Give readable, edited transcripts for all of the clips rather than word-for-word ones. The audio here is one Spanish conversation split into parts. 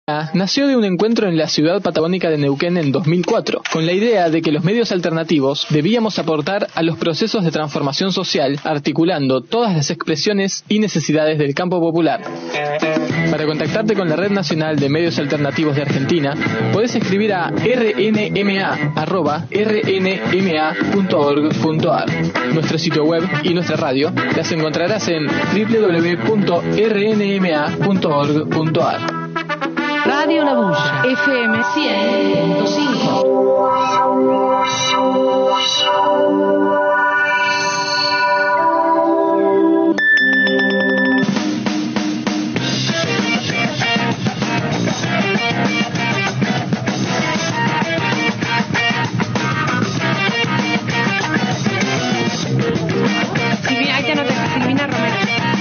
Nació de un encuentro en la ciudad patagónica de Neuquén en 2004, con la idea de que los medios alternativos debíamos aportar a los procesos de transformación social, articulando todas las expresiones y necesidades del campo popular. Para contactarte con la Red Nacional de Medios Alternativos de Argentina, podés escribir a rnma@rnma.org.ar. Nuestro sitio web y nuestra radio las encontrarás en www.rnma.org.ar. Radio La Bulla, FM 100.5. Silvina Romero.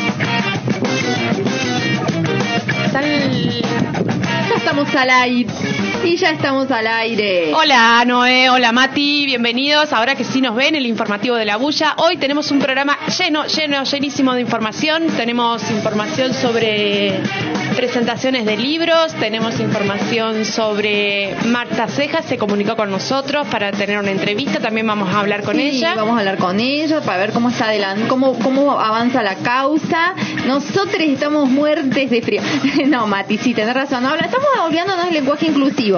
Ya estamos al aire. Y ya estamos al aire. Hola Noé, hola Mati, bienvenidos. Ahora que sí nos ven, el informativo de La Bulla. Hoy tenemos un programa llenísimo de información. Tenemos información sobre presentaciones de libros, tenemos información sobre Marta Cejas, se comunicó con nosotros para tener una entrevista, también vamos a hablar con ella. Vamos a hablar con ella para ver cómo está adelante, cómo avanza la causa. Nosotros estamos muertes de frío. No, Mati, sí, tenés razón. Estamos olvidándonos del lenguaje inclusivo.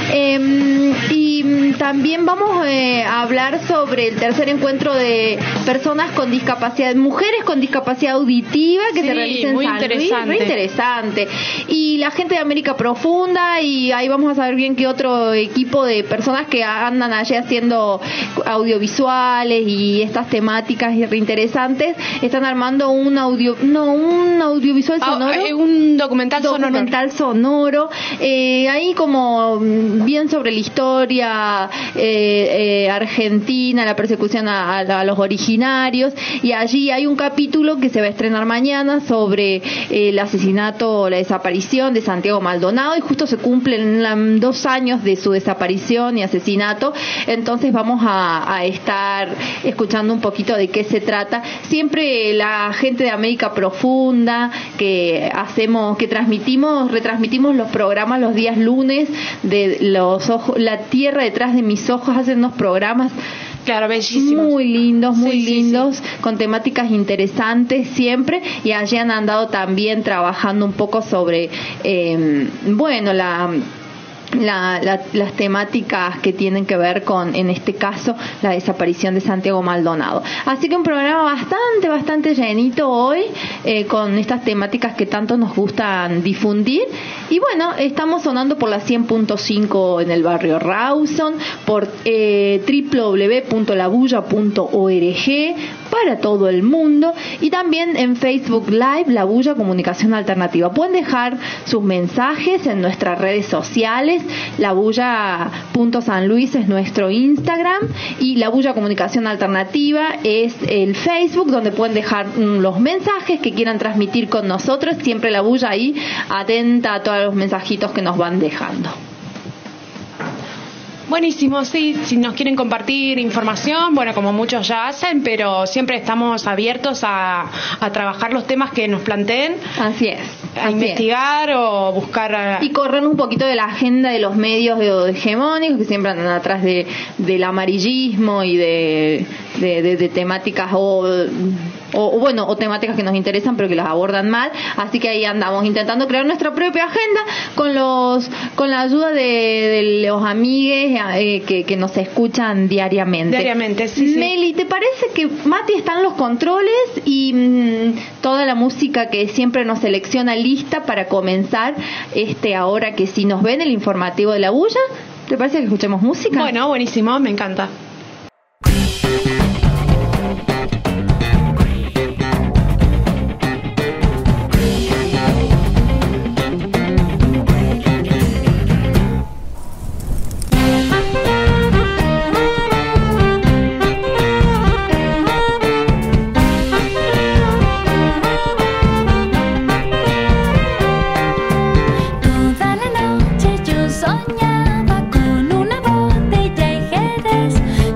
Y también vamos a hablar sobre el tercer encuentro de personas con discapacidad, mujeres con discapacidad auditiva que se realiza en San Luis. Muy interesante. Y la gente de América Profunda, y ahí vamos a saber bien qué otro equipo de personas que andan allí haciendo audiovisuales y estas temáticas interesantes están armando un audiovisual sonoro, un documental sonoro, ahí como bien sobre la historia argentina, la persecución a los originarios, y allí hay un capítulo que se va a estrenar mañana sobre el asesinato, la desaparición de Santiago Maldonado, y justo se cumplen 2 años de su desaparición y asesinato. Entonces vamos a estar escuchando un poquito de qué se trata. Siempre la gente de América Profunda que retransmitimos los programas los días lunes de los ojos, La Tierra Detrás de Mis Ojos, hacen unos programas bellísimos, muy lindos, con temáticas interesantes siempre, y allí han andado también trabajando un poco sobre las temáticas que tienen que ver con, en este caso, la desaparición de Santiago Maldonado. Así que un programa bastante llenito hoy, con estas temáticas que tanto nos gustan difundir. Y bueno, estamos sonando por la 100.5 en el barrio Rawson, por www.labulla.org para todo el mundo, y también en Facebook Live, La Bulla Comunicación Alternativa. Pueden dejar sus mensajes en nuestras redes sociales. labulla.sanluis es nuestro Instagram, y La Bulla Comunicación Alternativa es el Facebook, donde pueden dejar los mensajes que quieran transmitir con nosotros. Siempre La Bulla ahí atenta a todos los mensajitos que nos van dejando. Buenísimo, sí, si nos quieren compartir información, bueno, como muchos ya hacen, pero siempre estamos abiertos a trabajar los temas que nos planteen. Así es. A investigar o buscar... Y correr un poquito de la agenda de los medios hegemónicos que siempre andan atrás del amarillismo y de temáticas o temáticas que nos interesan pero que las abordan mal. Así que ahí andamos intentando crear nuestra propia agenda con la ayuda de los amigues que nos escuchan diariamente. Sí. Meli, ¿te parece que Mati está en los controles y toda la música que siempre nos selecciona lista para comenzar ahora que sí nos ven el informativo de La Bulla? ¿Te parece que escuchemos música? Bueno, buenísimo, me encanta. Toda la noche yo soñaba con una botella y Jerez.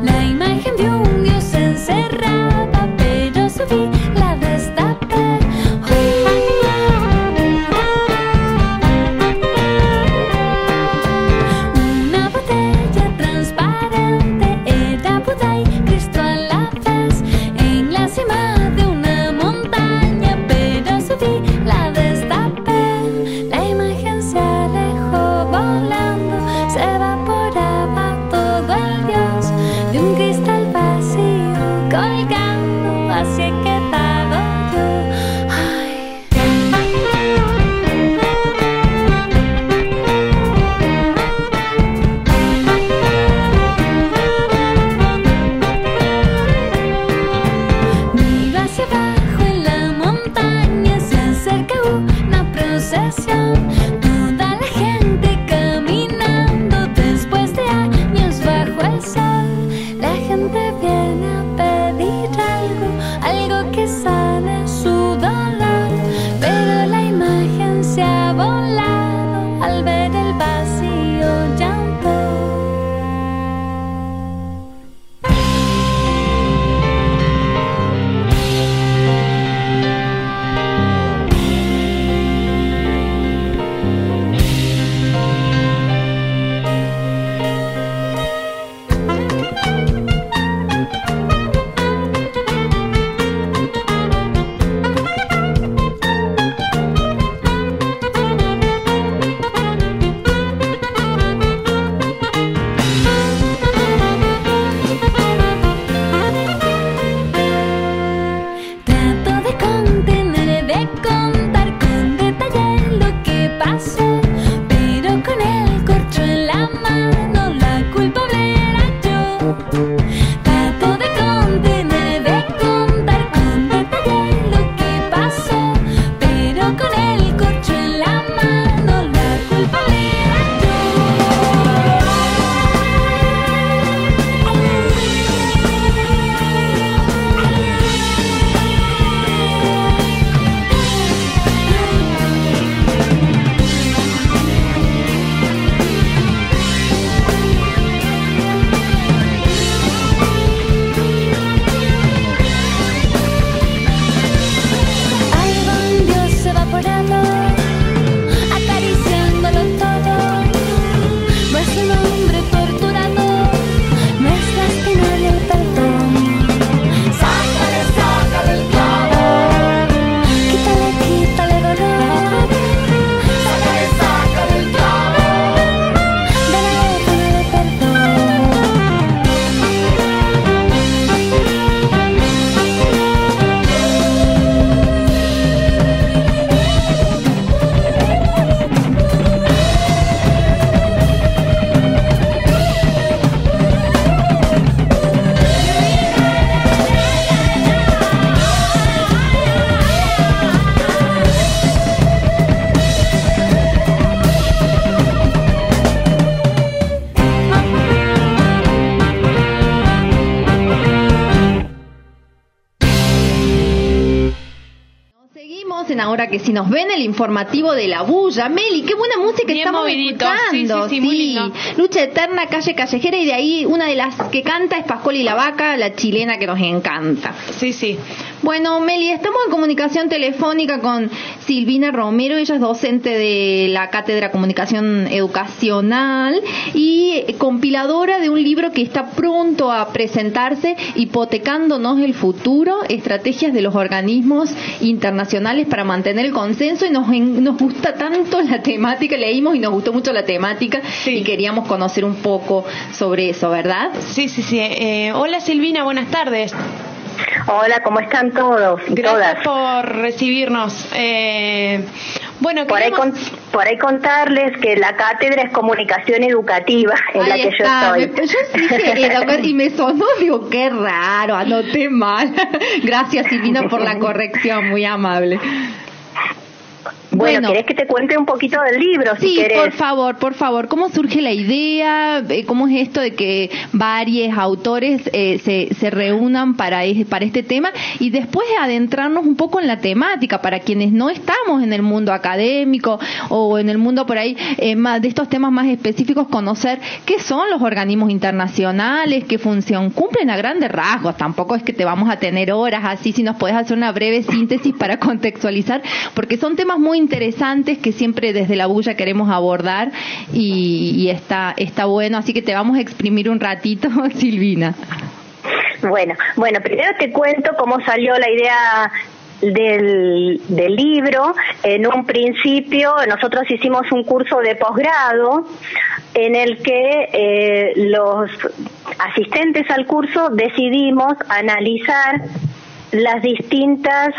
ahora que si nos ven el informativo de La Bulla. Meli, qué buena música bien estamos movidito. escuchando. Sí, muy lindo. Lucha Eterna, Calle Callejera, y de ahí una de las que canta es Pascual y la Vaca, la chilena que nos encanta. Sí. Bueno, Meli, estamos en comunicación telefónica con Silvina Romero. Ella es docente de la Cátedra Comunicación Educacional y compiladora de un libro que está pronto a presentarse, Hipotecándonos el futuro, estrategias de los organismos internacionales para mantener el consenso. Y nos gusta tanto la temática, leímos y nos gustó mucho la temática, y queríamos conocer un poco sobre eso, ¿verdad? Sí. Hola Silvina, buenas tardes. Hola, ¿cómo están todos y Gracias todas? por recibirnos. Bueno, por ahí contarles que la cátedra es comunicación educativa en la que yo estoy. Yo dije y me sonó, digo, qué raro, anoté mal. Gracias, Silvina, por la corrección, muy amable. Bueno, ¿querés que te cuente un poquito del libro? Sí, si querés. por favor. ¿Cómo surge la idea? ¿Cómo es esto de que varios autores se reúnan para este tema? Y después adentrarnos un poco en la temática, para quienes no estamos en el mundo académico o en el mundo por ahí más de estos temas más específicos, conocer qué son los organismos internacionales, qué función cumplen a grandes rasgos. Tampoco es que te vamos a tener horas así, si nos podés hacer una breve síntesis para contextualizar, porque son temas muy interesantes que siempre desde La Bulla queremos abordar, y está bueno, así que te vamos a exprimir un ratito, Silvina. Bueno, primero te cuento cómo salió la idea del libro. En un principio nosotros hicimos un curso de posgrado en el que los asistentes al curso decidimos analizar los distintos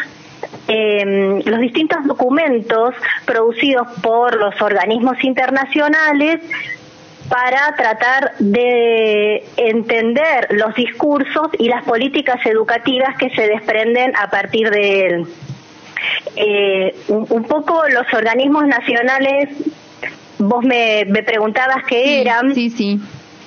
documentos producidos por los organismos internacionales para tratar de entender los discursos y las políticas educativas que se desprenden a partir de él. Un poco los organismos nacionales, vos me preguntabas qué eran. Sí.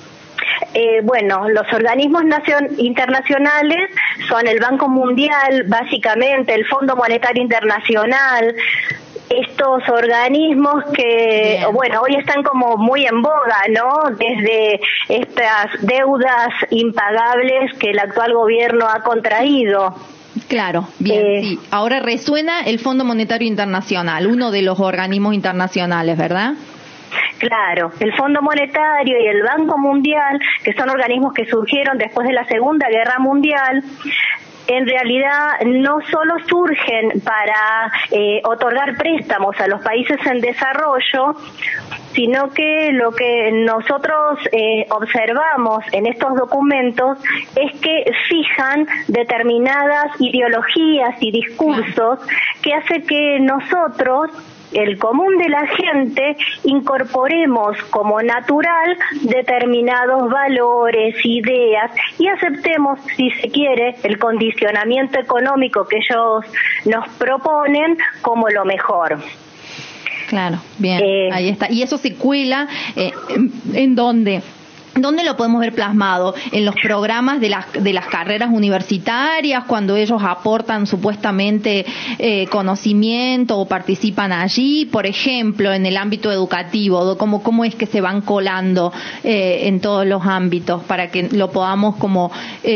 Bueno, los organismos internacionales son el Banco Mundial, básicamente, el Fondo Monetario Internacional, estos organismos que, bueno, hoy están como muy en boga, ¿no? Desde estas deudas impagables que el actual gobierno ha contraído. Claro, bien, sí. Ahora resuena el Fondo Monetario Internacional, uno de los organismos internacionales, ¿verdad? Claro, el Fondo Monetario y el Banco Mundial, que son organismos que surgieron después de la Segunda Guerra Mundial, en realidad no solo surgen para otorgar préstamos a los países en desarrollo, sino que lo que nosotros observamos en estos documentos es que fijan determinadas ideologías y discursos que hace que nosotros, el común de la gente, incorporemos como natural determinados valores, ideas, y aceptemos, si se quiere, el condicionamiento económico que ellos nos proponen como lo mejor. Claro, bien, ahí está. ¿Y eso se cuela en dónde? ¿Dónde lo podemos ver plasmado? ¿En los programas de las carreras universitarias, cuando ellos aportan supuestamente conocimiento o participan allí? Por ejemplo, en el ámbito educativo, ¿cómo es que se van colando en todos los ámbitos para que lo podamos como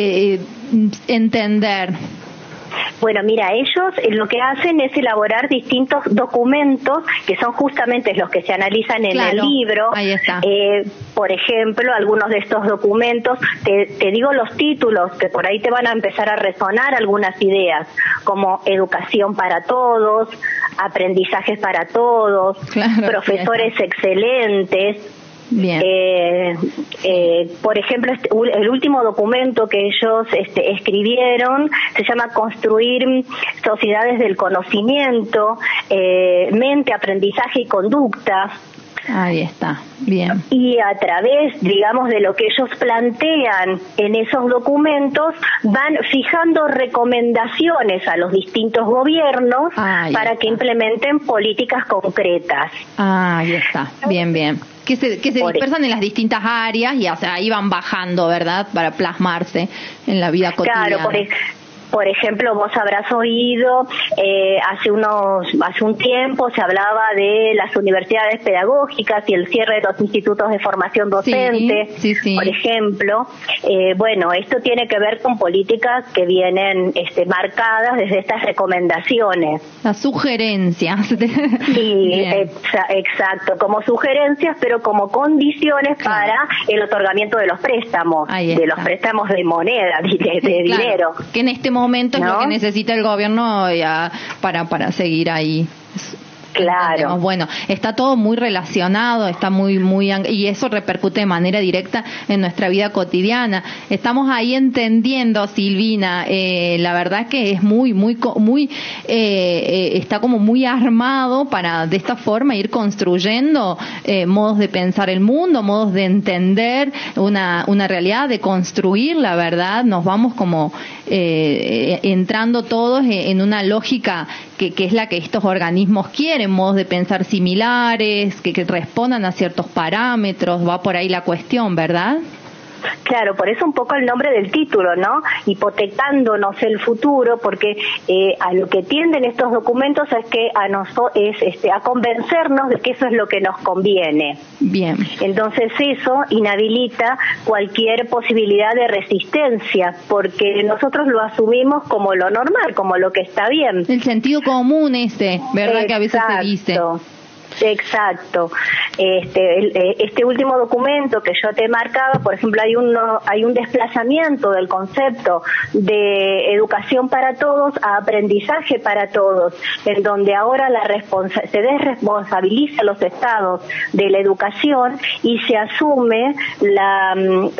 entender? Bueno, mira, ellos lo que hacen es elaborar distintos documentos que son justamente los que se analizan en el libro. Ahí está. Por ejemplo, algunos de estos documentos, te digo los títulos, que por ahí te van a empezar a resonar algunas ideas, como educación para todos, aprendizajes para todos, profesores excelentes. Bien. Por ejemplo, el último documento que ellos escribieron se llama Construir Sociedades del Conocimiento, Mente, Aprendizaje y Conducta. Ahí está, bien. Y a través, digamos, de lo que ellos plantean en esos documentos, van fijando recomendaciones a los distintos gobiernos para que implementen políticas concretas. Ahí está, bien. Que se dispersan en las distintas áreas y ahí van bajando, ¿verdad? Para plasmarse en la vida cotidiana. Claro, Por ejemplo, vos habrás oído, hace un tiempo se hablaba de las universidades pedagógicas y el cierre de los institutos de formación docente, sí. Por ejemplo. Bueno, esto tiene que ver con políticas que vienen marcadas desde estas recomendaciones. Las sugerencias. Sí, exacto, como sugerencias, pero como condiciones para el otorgamiento de los préstamos, los préstamos de moneda, de dinero. Que en este momento es lo que necesita el gobierno para seguir ahí. Claro. Bueno, está todo muy relacionado, está muy y eso repercute de manera directa en nuestra vida cotidiana. Estamos ahí entendiendo, Silvina, la verdad que es está como muy armado para de esta forma ir construyendo modos de pensar el mundo, modos de entender una realidad, de construir la verdad. Nos vamos como entrando todos en una lógica que es la que estos organismos quieren, modos de pensar similares, que respondan a ciertos parámetros, va por ahí la cuestión, ¿verdad? Claro, por eso un poco el nombre del título, ¿no? Hipotecándonos el futuro, porque a lo que tienden estos documentos es que a convencernos de que eso es lo que nos conviene. Bien. Entonces eso inhabilita cualquier posibilidad de resistencia, porque nosotros lo asumimos como lo normal, como lo que está bien. El sentido común ¿verdad? Que a veces se dice. Exacto. Este último documento que yo te marcaba, por ejemplo, hay un desplazamiento del concepto de educación para todos a aprendizaje para todos, en donde ahora se desresponsabiliza a los estados de la educación y se asume la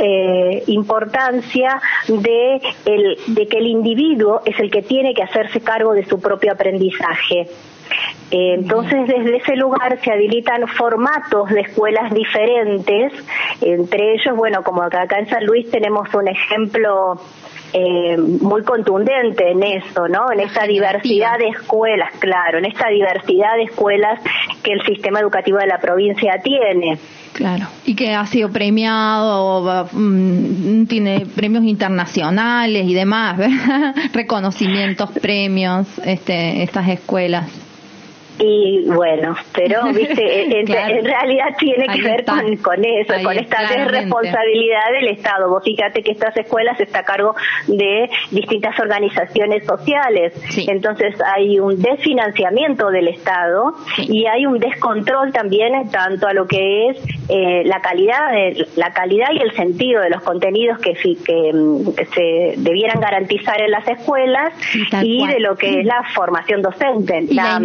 importancia de que el individuo es el que tiene que hacerse cargo de su propio aprendizaje. Entonces, desde ese lugar se habilitan formatos de escuelas diferentes, entre ellos, bueno, como acá en San Luis tenemos un ejemplo muy contundente en eso, ¿no? En esta diversidad de escuelas, claro, en esta diversidad de escuelas que el sistema educativo de la provincia tiene. Claro, y que ha sido premiado, tiene premios internacionales y demás, ¿verdad? Reconocimientos, premios, estas escuelas. Y bueno, pero viste, claro. En realidad tiene que ver con eso, con esta desresponsabilidad del Estado. Vos fíjate que estas escuelas están a cargo de distintas organizaciones sociales, entonces hay un desfinanciamiento del Estado y hay un descontrol también en tanto a lo que es la calidad y el sentido de los contenidos que se debieran garantizar en las escuelas y de lo que es la formación docente,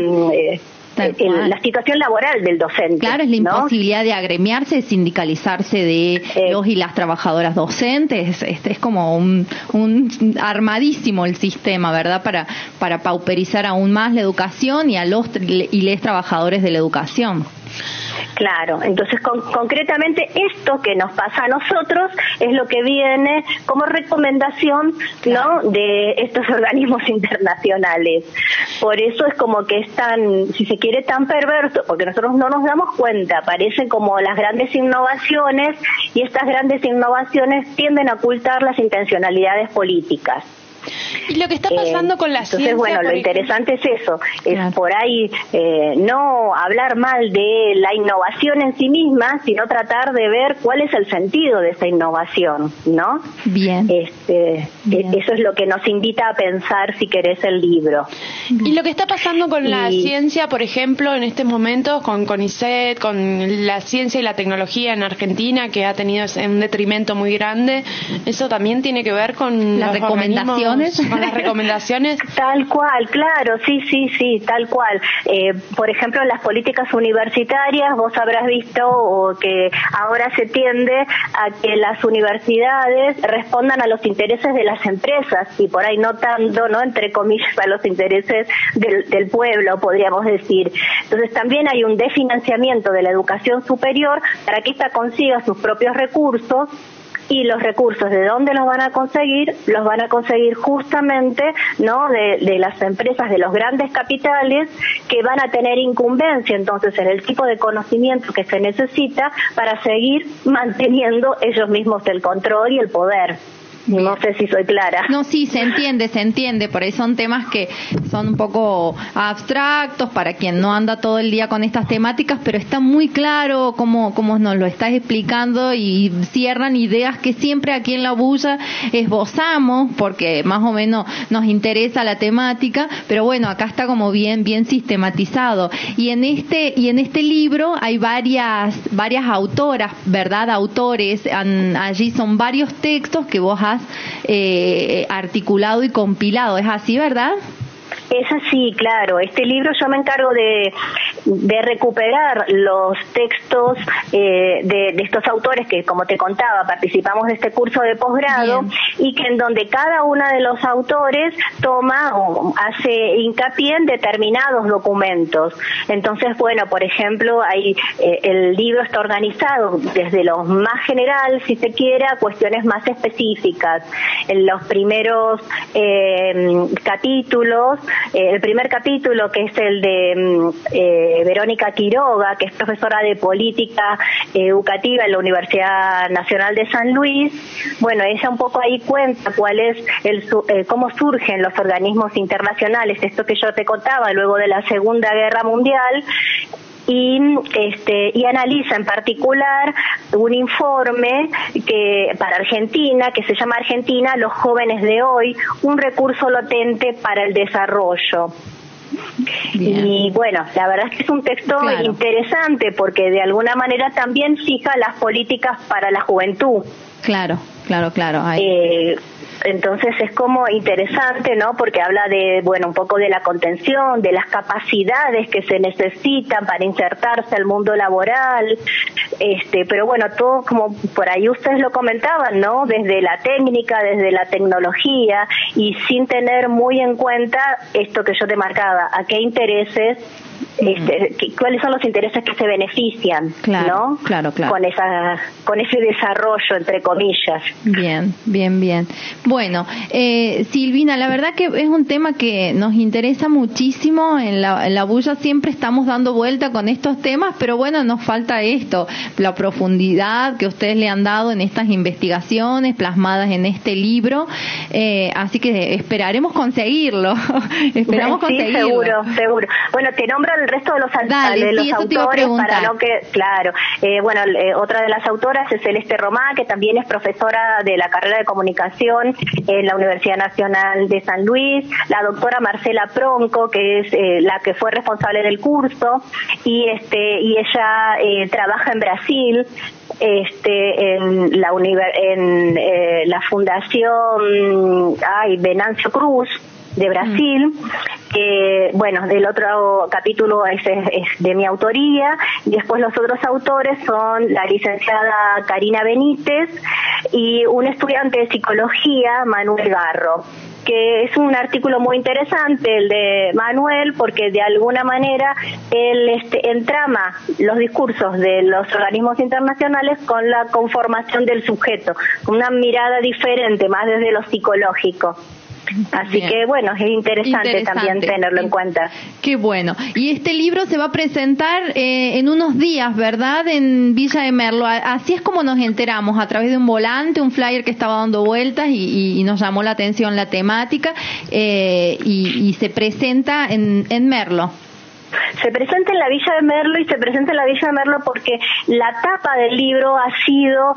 la situación laboral del docente. Claro, es la imposibilidad de agremiarse, de sindicalizarse de los y las trabajadoras docentes. Es como un armadísimo el sistema, ¿verdad? Para pauperizar aún más la educación y a los y les trabajadores de la educación. Claro, entonces concretamente esto que nos pasa a nosotros es lo que viene como recomendación, ¿no?, de estos organismos internacionales. Por eso es como que es tan, si se quiere, tan perverso, porque nosotros no nos damos cuenta, parecen como las grandes innovaciones y estas grandes innovaciones tienden a ocultar las intencionalidades políticas. Y lo que está pasando con la ciencia... Entonces, bueno, lo interesante es eso, es por ahí no hablar mal de la innovación en sí misma, sino tratar de ver cuál es el sentido de esa innovación, ¿no? Bien. Eso es lo que nos invita a pensar, si querés, el libro. Y lo que está pasando con la ciencia, por ejemplo, en estos momentos, con CONICET, con la ciencia y la tecnología en Argentina, que ha tenido un detrimento muy grande, ¿eso también tiene que ver con las recomendaciones? Con las recomendaciones. Tal cual, claro, sí, tal cual. Por ejemplo, en las políticas universitarias, vos habrás visto que ahora se tiende a que las universidades respondan a los intereses de las empresas y por ahí no tanto, ¿no?, entre comillas, a los intereses del pueblo, podríamos decir. Entonces también hay un desfinanciamiento de la educación superior para que ésta consiga sus propios recursos. Y los recursos, ¿de dónde los van a conseguir? Los van a conseguir justamente, ¿no?, de las empresas, de los grandes capitales, que van a tener incumbencia entonces en el tipo de conocimiento que se necesita para seguir manteniendo ellos mismos el control y el poder. No sé si soy clara. No, sí, se entiende. Por ahí son temas que son un poco abstractos para quien no anda todo el día con estas temáticas, pero está muy claro cómo nos lo estás explicando y cierran ideas que siempre aquí en La Bulla esbozamos, porque más o menos nos interesa la temática, pero bueno, acá está como bien sistematizado. Y en este libro hay varias autoras, ¿verdad? Autores, allí son varios textos que vos has articulado y compilado, ¿es así, verdad? Es así, claro. Este libro yo me encargo de recuperar los textos de estos autores que, como te contaba, participamos de este curso de posgrado. Bien. Y que en donde cada uno de los autores toma o hace hincapié en determinados documentos. Entonces, bueno, por ejemplo, el libro está organizado desde lo más general, si se quiere, a cuestiones más específicas. En los primeros capítulos, el primer capítulo, que es el de Verónica Quiroga, que es profesora de política educativa en la Universidad Nacional de San Luis. Bueno, ella un poco ahí cuenta cuál es cómo surgen los organismos internacionales, esto que yo te contaba, luego de la Segunda Guerra Mundial. Y analiza en particular un informe que para Argentina, que se llama Argentina, los jóvenes de hoy, un recurso latente para el desarrollo. Bien. Y bueno, la verdad es que es un texto interesante porque de alguna manera también fija las políticas para la juventud. Claro. Entonces es como interesante, ¿no? Porque habla de, bueno, un poco de la contención, de las capacidades que se necesitan para insertarse al mundo laboral, pero bueno, todo como por ahí ustedes lo comentaban, ¿no? Desde la técnica, desde la tecnología, y sin tener muy en cuenta esto que yo te marcaba, a qué intereses, cuáles son los intereses que se benefician, ¿no? Claro. Con ese desarrollo, entre comillas. Bien. Bueno, Silvina, la verdad que es un tema que nos interesa muchísimo. En la Bulla siempre estamos dando vuelta con estos temas, pero bueno, nos falta esto, la profundidad que ustedes le han dado en estas investigaciones plasmadas en este libro, así que esperaremos conseguirlo. Seguro. Bueno, te nombro el resto de los autores para no que, otra de las autoras es Celeste Romá, que también es profesora de la carrera de comunicación en la Universidad Nacional de San Luis, la doctora Marcela Pronco, que es la que fue responsable del curso, y ella trabaja en Brasil, en la fundación Venancio Cruz de Brasil, que bueno, del otro capítulo es de mi autoría, y después los otros autores son la licenciada Karina Benítez y un estudiante de psicología, Manuel Garro, que es un artículo muy interesante el de Manuel, porque de alguna manera él entrama los discursos de los organismos internacionales con la conformación del sujeto, con una mirada diferente, más desde lo psicológico. Así Bien. Que bueno, es interesante también tenerlo en cuenta. Qué bueno. Y este libro se va a presentar en unos días, ¿verdad? En Villa de Merlo. Así es como nos enteramos, a través de un volante, un flyer que estaba dando vueltas y nos llamó la atención la temática, y se presenta en Merlo. Se presenta en la Villa de Merlo, y se presenta en la Villa de Merlo porque la tapa del libro ha sido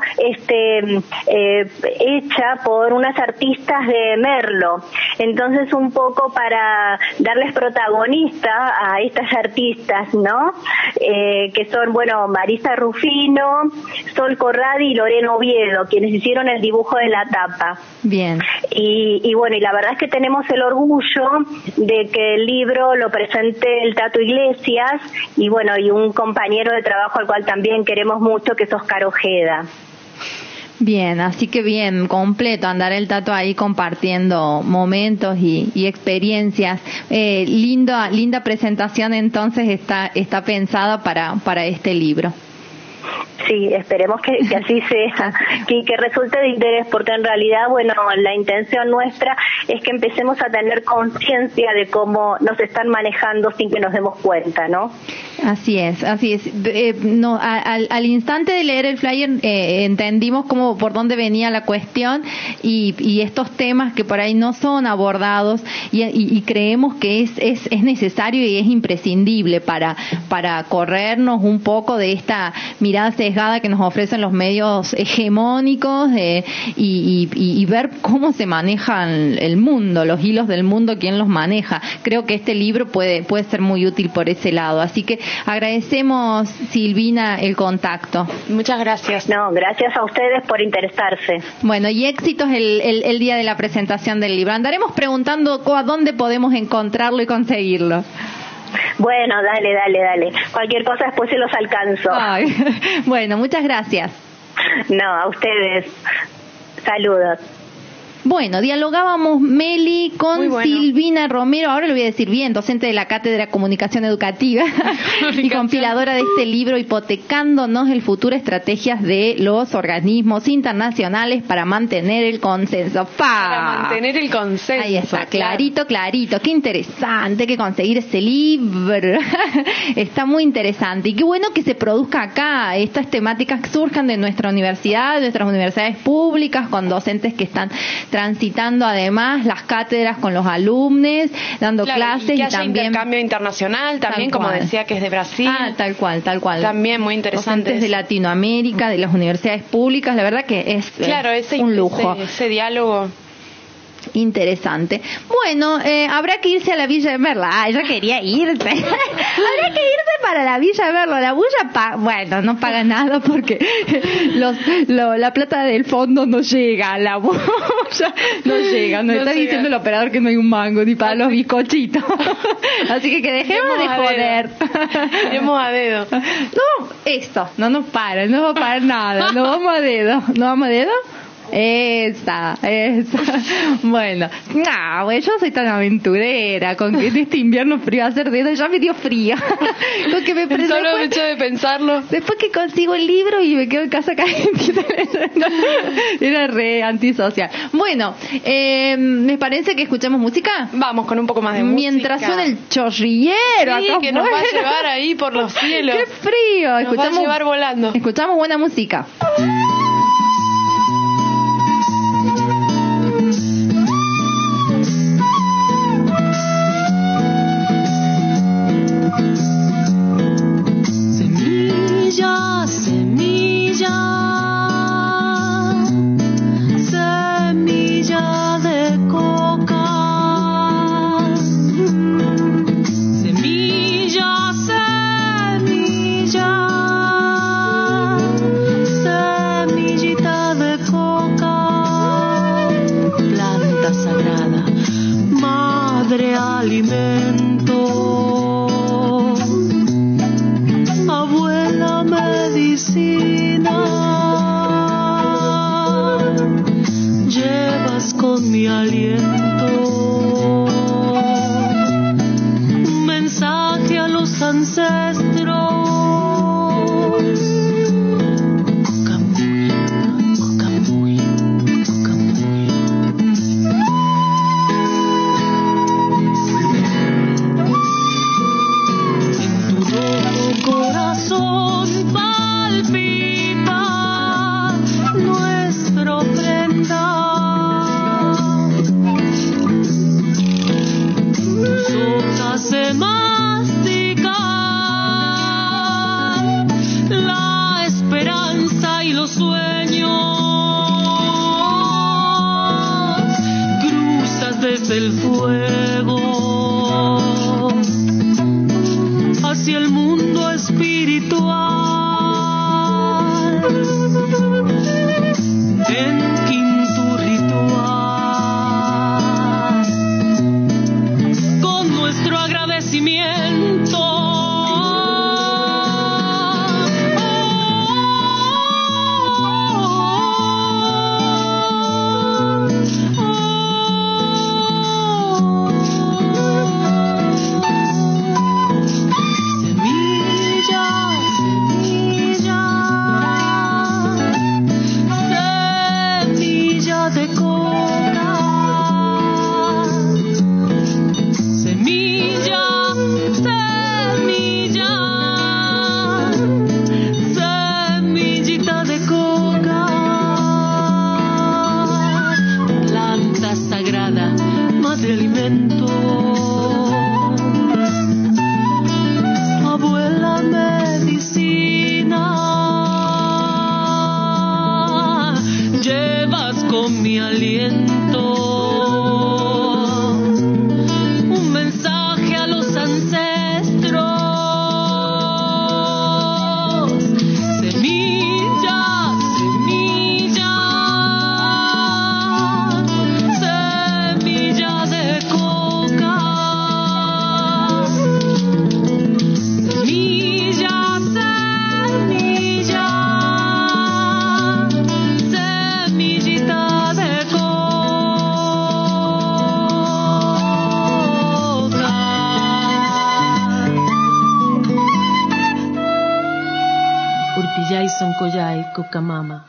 hecha por unas artistas de Merlo. Entonces, un poco para darles protagonista a estas artistas, ¿no? Que son, bueno, Marisa Rufino, Sol Corradi y Lorena Oviedo, quienes hicieron el dibujo de la tapa. Bien. Y bueno, y la verdad es que tenemos el orgullo de que el libro lo presente el Tato Iglesias, y bueno, y un compañero de trabajo al cual también queremos mucho, que es Oscar Ojeda. Bien, así que bien, completo, andar el Tato ahí compartiendo momentos y experiencias. Linda presentación entonces está pensada para este libro. Sí, esperemos que así sea, que resulte de interés, porque en realidad, bueno, la intención nuestra es que empecemos a tener conciencia de cómo nos están manejando sin que nos demos cuenta, ¿no? Así es. Al instante de leer el flyer entendimos por dónde venía la cuestión y estos temas que por ahí no son abordados y creemos que es necesario y es imprescindible para corrernos un poco de esta mirada sesgada que nos ofrecen los medios hegemónicos y ver cómo se manejan el mundo, los hilos del mundo, quién los maneja. Creo que este libro puede ser muy útil por ese lado. Así que agradecemos, Silvina, el contacto. Muchas gracias. No, gracias a ustedes por interesarse. Bueno, y éxitos el día de la presentación del libro. Andaremos preguntando a dónde podemos encontrarlo y conseguirlo. Bueno, dale. Cualquier cosa después se los alcanzo. Ay, bueno, muchas gracias. No, a ustedes. Saludos. Bueno, dialogábamos Meli con Silvina Romero, ahora lo voy a decir bien, docente de la Cátedra de Comunicación Educativa y compiladora de este libro Hipotecándonos el futuro, estrategias de los organismos internacionales para mantener el consenso. Para mantener el consenso. Ahí está, clarito. Qué interesante que conseguir ese libro. Está muy interesante y qué bueno que se produzca acá. Estas temáticas surjan de nuestra universidad, de nuestras universidades públicas, con docentes que están transitando además las cátedras con los alumnos, dando clases y haya también intercambio internacional, también como decía que es de Brasil. Tal cual. También muy interesante. Docentes de Latinoamérica, de las universidades públicas, la verdad que es un lujo. Ese diálogo. Interesante. Bueno, habrá que irse a la Villa de Merlo. Yo quería irse. Habrá que irse para la Villa de Merlo. La bulla no paga nada porque la plata del fondo no llega. La bulla no llega. Nos está diciendo el operador que no hay un mango ni para los bizcochitos. Así que dejemos de joder. Iremos a dedo. No, esto no nos para, no va a parar nada. No vamos a dedo. ¿No vamos a dedo? Esa. Bueno, yo soy tan aventurera con que en este invierno frío hacer dedo, ya me dio frío. Con que solo el hecho de pensarlo. Después que consigo el libro y me quedo en casa calientita, era re antisocial. Bueno, ¿les parece que escuchemos música? Vamos con un poco más de música. Mientras suena el chorrillero. Sí, que nos va a llevar ahí por los cielos. ¡Qué frío! Nos va a llevar volando. Escuchamos buena música. Jason Collay Cocamama.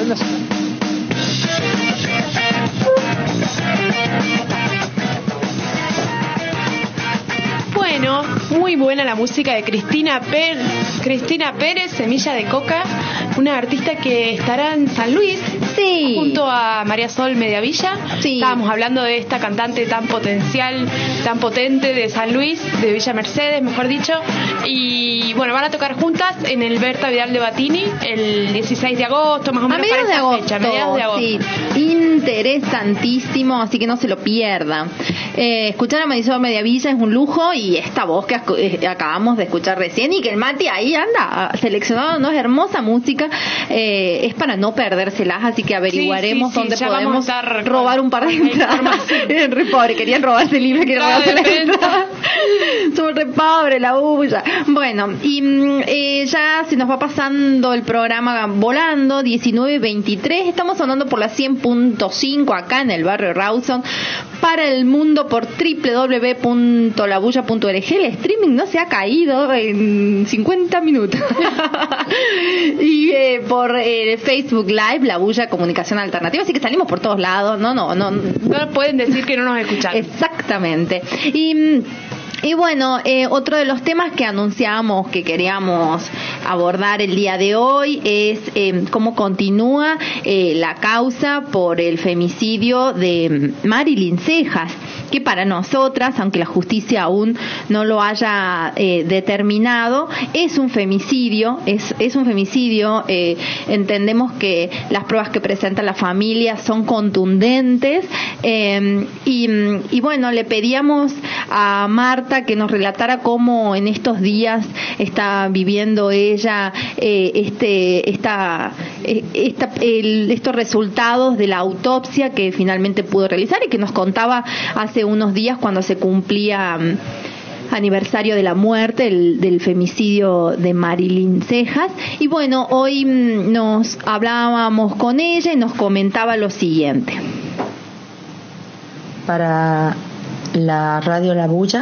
Bueno, muy buena la música de Cristina Pérez, Semilla de Coca, una artista que estará en San Luis, sí, junto a María Sol Mediavilla. Sí. Estábamos hablando de esta cantante tan potencial, tan potente de San Luis, de Villa Mercedes, mejor dicho. Y bueno, van a tocar juntas en el Berta Vidal de Batini el 16 de agosto, más o menos para esa fecha, mediados de agosto. Sí, interesantísimo, así que no se lo pierdan. Escuchar a Marisol Mediavilla es un lujo, y esta voz que acabamos de escuchar recién, y que el Mati ahí anda seleccionado, ¿no? Es hermosa música, es para no perdérselas, así que averiguaremos dónde podemos robar un par de entradas. Re pobre, querían robarse el libro, quieren robarse la entrada. Somos re pobres, la bulla. Bueno, y ya se nos va pasando el programa volando, 19:23, estamos sonando por la 100.5 acá en el barrio Rawson, para el mundo por www.labulla.org. El streaming no se ha caído en 50 minutos. Y por Facebook Live, La Bulla Comunicación Alternativa, así que salimos por todos lados. No pueden decir que no nos escuchan. Exactamente. Y bueno, otro de los temas que anunciamos que queríamos abordar el día de hoy es cómo continúa la causa por el femicidio de Marilyn Cejas, que para nosotras, aunque la justicia aún no lo haya determinado, es un femicidio, es un femicidio. Entendemos que las pruebas que presenta la familia son contundentes, y bueno, le pedíamos a Marta que nos relatara cómo en estos días está viviendo ella estos resultados de la autopsia que finalmente pudo realizar, y que nos contaba hace unos días cuando se cumplía aniversario de la muerte del femicidio de Marilyn Cejas. Y bueno, hoy nos hablábamos con ella y nos comentaba lo siguiente. Para la radio La Bulla,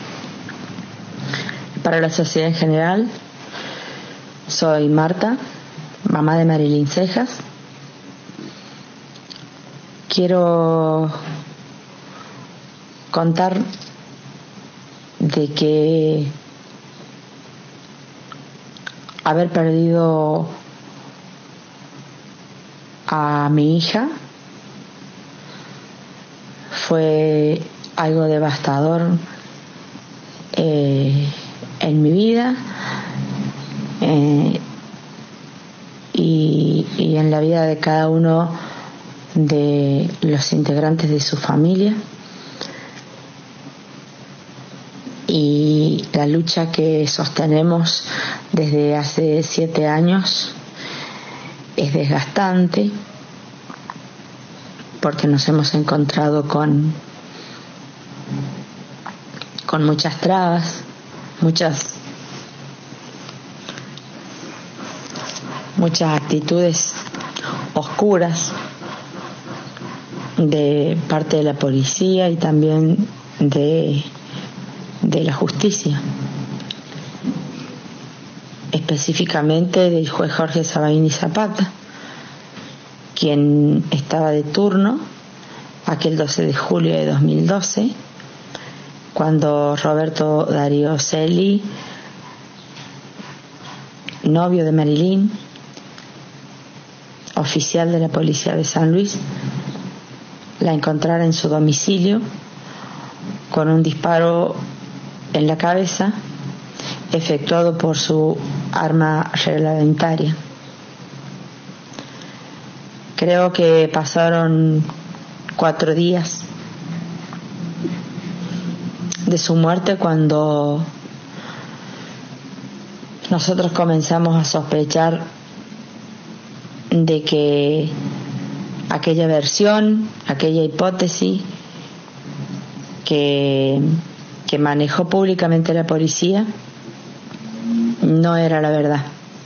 para la sociedad en general, soy Marta, mamá de Marilyn Cejas. Quiero contar de que haber perdido a mi hija fue algo devastador en mi vida y en la vida de cada uno de los integrantes de su familia, y la lucha que sostenemos desde hace 7 años es desgastante, porque nos hemos encontrado con muchas trabas, muchas actitudes oscuras de parte de la policía y también de la justicia, específicamente del juez Jorge Sabaini Zapata, quien estaba de turno aquel 12 de julio de 2012, cuando Roberto Darío Celi, novio de Marilyn, oficial de la policía de San Luis, la encontrara en su domicilio con un disparo en la cabeza efectuado por su arma reglamentaria. Creo que pasaron 4 días de su muerte cuando nosotros comenzamos a sospechar de que aquella versión, aquella hipótesis que manejó públicamente la policía no era la verdad,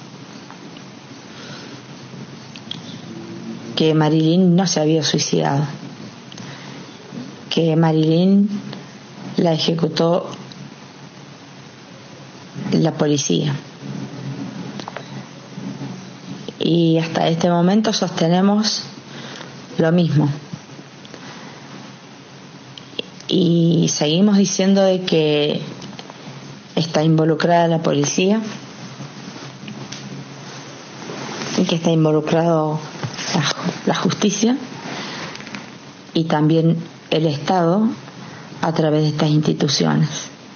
que Marilyn no se había suicidado, que Marilyn la ejecutó la policía. y hasta este momento sostenemos lo mismo. Y seguimos diciendo de que está involucrada la policía y que está involucrado la justicia y también el Estado a través de estas instituciones.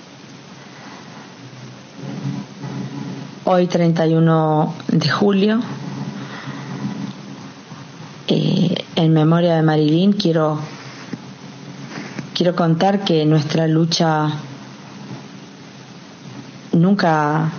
Hoy, 31 de julio, en memoria de Marilyn, quiero contar que nuestra lucha nunca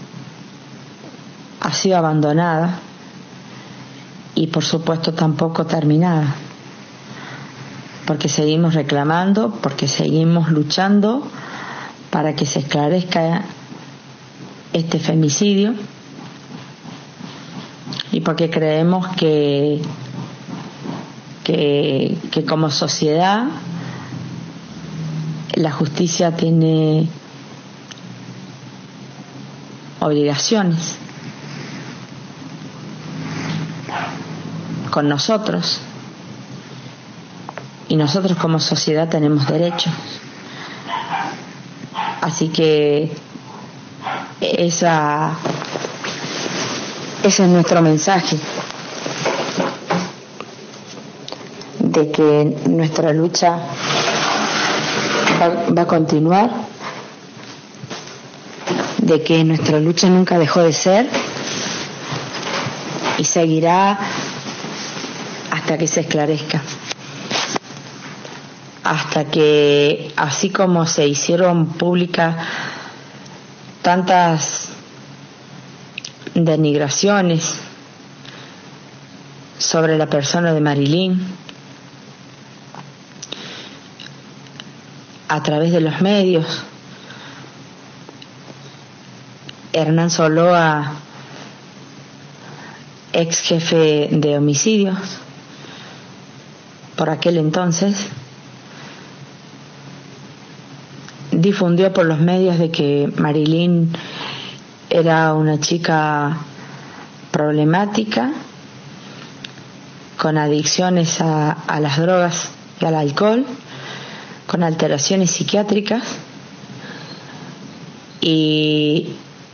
ha sido abandonada y por supuesto tampoco terminada, porque seguimos reclamando, porque seguimos luchando para que se esclarezca este femicidio y porque creemos que como sociedad la justicia tiene obligaciones con nosotros y nosotros como sociedad tenemos derechos. Así que ese es nuestro mensaje, de que nuestra lucha va a continuar, de que nuestra lucha nunca dejó de ser y seguirá hasta que se esclarezca, hasta que, así como se hicieron públicas tantas denigraciones sobre la persona de Marilyn a través de los medios, Hernán Soloa, ex jefe de homicidios por aquel entonces, difundió por los medios de que Marilyn era una chica problemática, con adicciones a las drogas y al alcohol, con alteraciones psiquiátricas y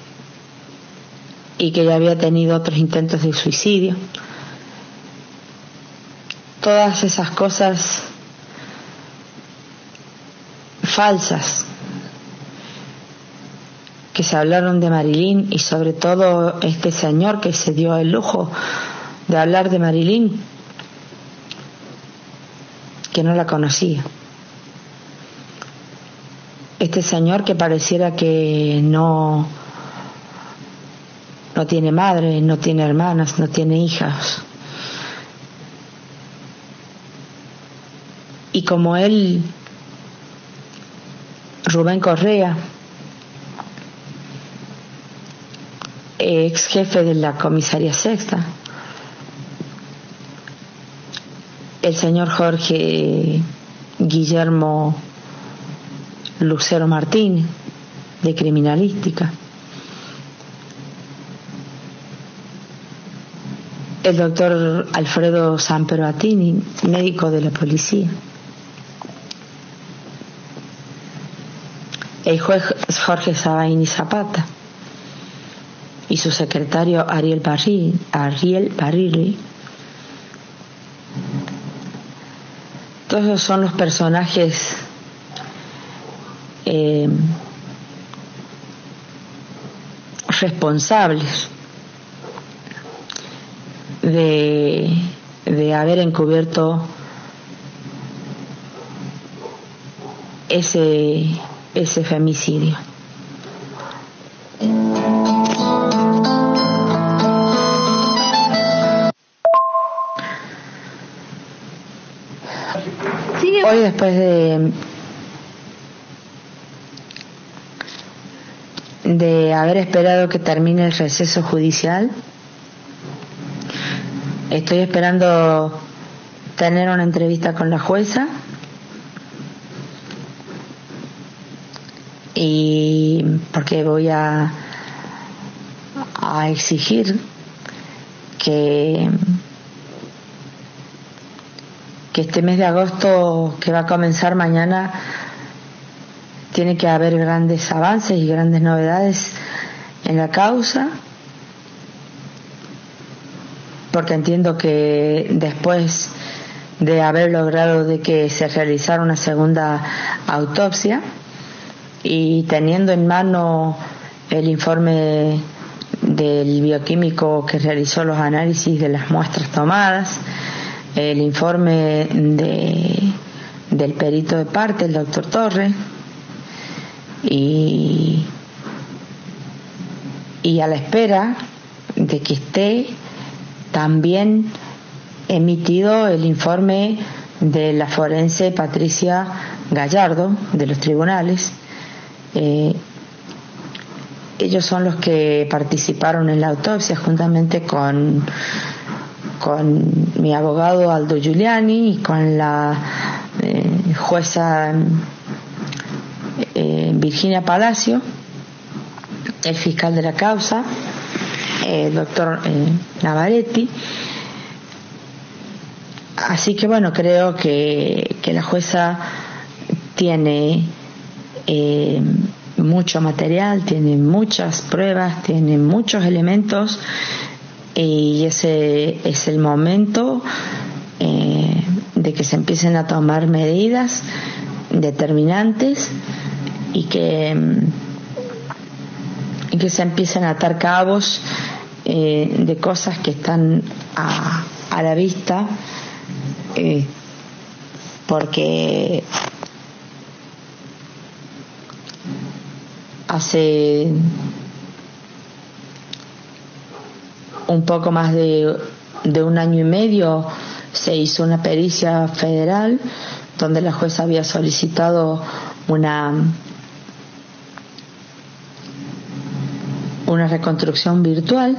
que ya había tenido otros intentos de suicidio. Todas esas cosas falsas que se hablaron de Marilyn, y sobre todo este señor que se dio el lujo de hablar de Marilyn, que no la conocía. Este señor que pareciera que no tiene madre, no tiene hermanas, no tiene hijas. Y como él, Rubén Correa, ex jefe de la comisaría sexta, el señor Jorge Guillermo Lucero Martínez, de criminalística, el doctor Alfredo Samperoatini, médico de la policía, el juez Jorge Sabaini Zapata y su secretario Ariel Barilli. Todos esos son los personajes responsables de haber encubierto ese femicidio. Hoy, después de haber esperado que termine el receso judicial, estoy esperando tener una entrevista con la jueza y porque voy a exigir que este mes de agosto, que va a comenzar mañana, tiene que haber grandes avances y grandes novedades en la causa, porque entiendo que después de haber logrado de que se realizara una segunda autopsia y teniendo en mano el informe del bioquímico que realizó los análisis de las muestras tomadas, el informe del perito de parte, el doctor Torres, y a la espera de que esté también emitido el informe de la forense Patricia Gallardo de los tribunales. Ellos son los que participaron en la autopsia juntamente con mi abogado Aldo Giuliani y con la jueza Virginia Palacio, el fiscal de la causa, el doctor Navaretti. Así que bueno, creo que la jueza tiene mucho material, tiene muchas pruebas, tiene muchos elementos, y ese es el momento de que se empiecen a tomar medidas determinantes y que se empiecen a atar cabos de cosas que están a la vista, porque hace un poco más de un año y medio se hizo una pericia federal donde la jueza había solicitado una reconstrucción virtual,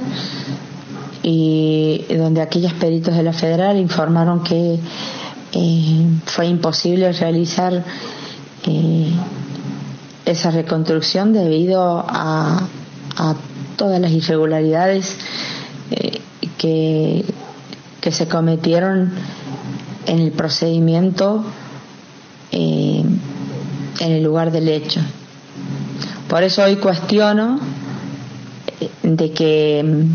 y donde aquellos peritos de la federal informaron que fue imposible realizar esa reconstrucción debido a todas las irregularidades que se cometieron en el procedimiento en el lugar del hecho. Por eso hoy cuestiono de que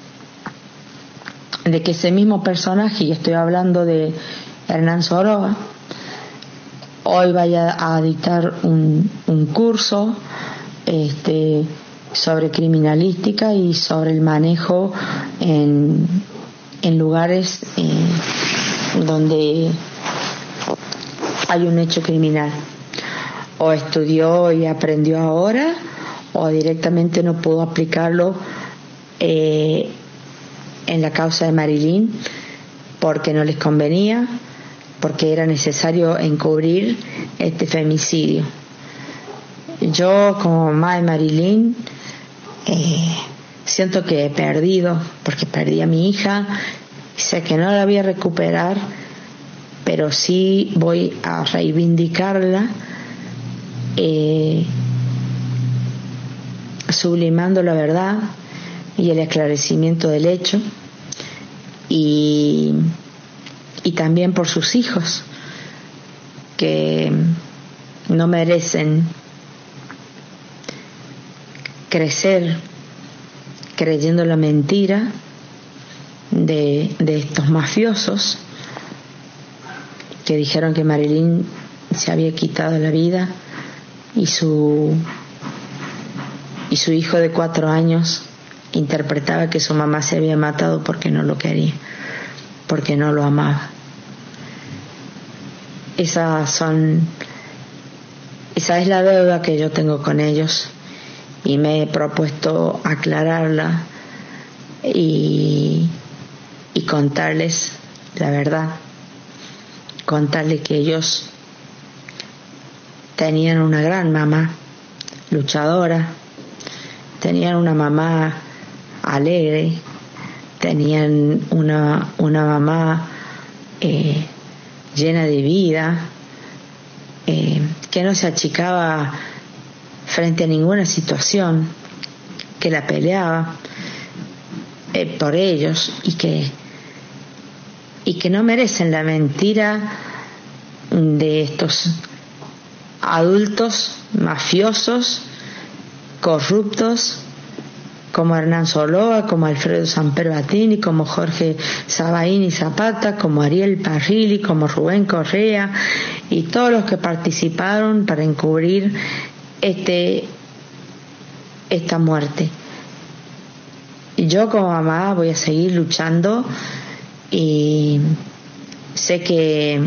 ese mismo personaje, y estoy hablando de Hernán Soroa, hoy vaya a dictar un curso sobre criminalística y sobre el manejo en lugares donde hay un hecho criminal. O estudió y aprendió ahora, o directamente no pudo aplicarlo en la causa de Marilyn porque no les convenía, porque era necesario encubrir este femicidio. Yo, como mamá de Marilyn, siento que he perdido, porque perdí a mi hija, sé que no la voy a recuperar, pero sí voy a reivindicarla, sublimando la verdad y el esclarecimiento del hecho, y también por sus hijos, que no merecen crecer creyendo la mentira de estos mafiosos que dijeron que Marilyn se había quitado la vida y su hijo de 4 años interpretaba que su mamá se había matado porque no lo quería, porque no lo amaba. Esa es la deuda que yo tengo con ellos, y me he propuesto aclararla y contarles la verdad, contarles que ellos tenían una gran mamá luchadora, tenían una mamá alegre, tenían una mamá llena de vida, que no se achicaba frente a ninguna situación, que la peleaba, por ellos y que no merecen la mentira de estos adultos mafiosos, corruptos, como Hernán Soloa, como Alfredo Samper Batini, como Jorge Sabaini Zapata, como Ariel Parrilli, como Rubén Correa y todos los que participaron para encubrir esta muerte. Y yo como mamá voy a seguir luchando y sé que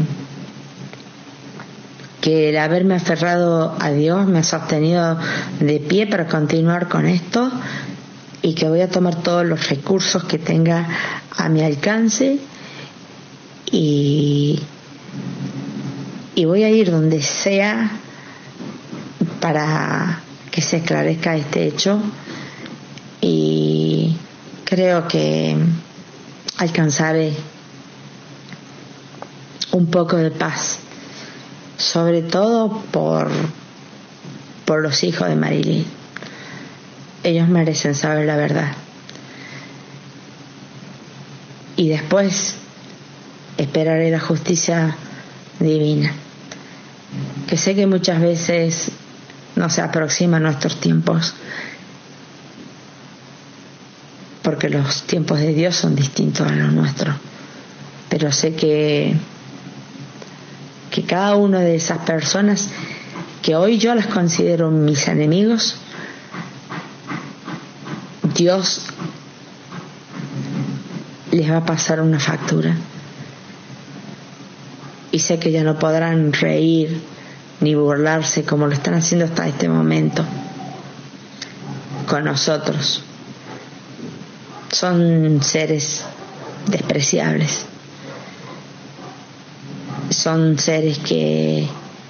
el haberme aferrado a Dios me ha sostenido de pie para continuar con esto, y que voy a tomar todos los recursos que tenga a mi alcance y voy a ir donde sea para que se esclarezca este hecho, y creo que alcanzaré un poco de paz, sobre todo por los hijos de Marilyn. Ellos merecen saber la verdad. Y después esperaré la justicia divina, que sé que muchas veces no se aproxima a nuestros tiempos, porque los tiempos de Dios son distintos a los nuestros. Pero sé que cada una de esas personas que hoy yo las considero mis enemigos, Dios les va a pasar una factura, y sé que ya no podrán reír ni burlarse como lo están haciendo hasta este momento con nosotros. Son seres despreciables, son seres que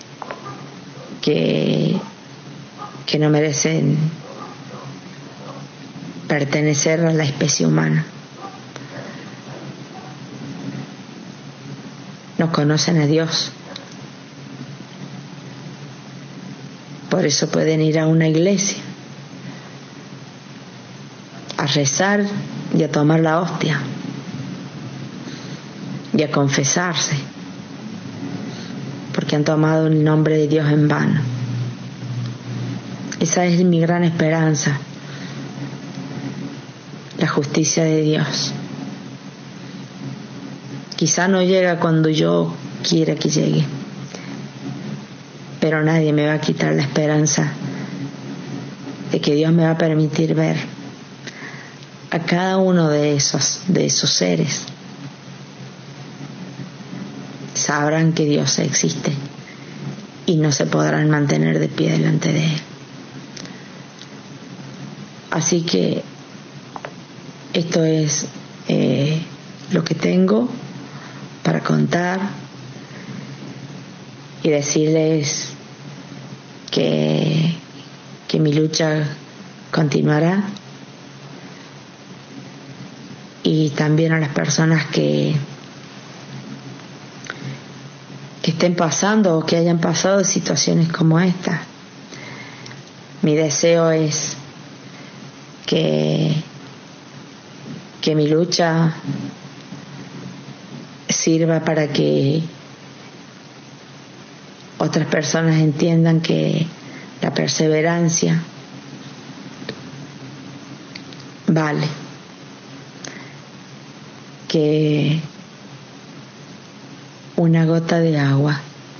no merecen pertenecer a la especie humana. No conocen a Dios, por eso pueden ir a una iglesia a rezar y a tomar la hostia y a confesarse, porque han tomado el nombre de Dios en vano. Esa es mi gran esperanza, la justicia de Dios. Quizá no llega cuando yo quiera que llegue, pero nadie me va a quitar la esperanza de que Dios me va a permitir ver a cada uno de esos seres. Sabrán que Dios existe y no se podrán mantener de pie delante de Él. Así que esto es lo que tengo para contar y decirles que mi lucha continuará, y también a las personas que estén pasando o que hayan pasado situaciones como esta. Mi deseo es que mi lucha sirva para que otras personas entiendan que la perseverancia vale, que una gota de agua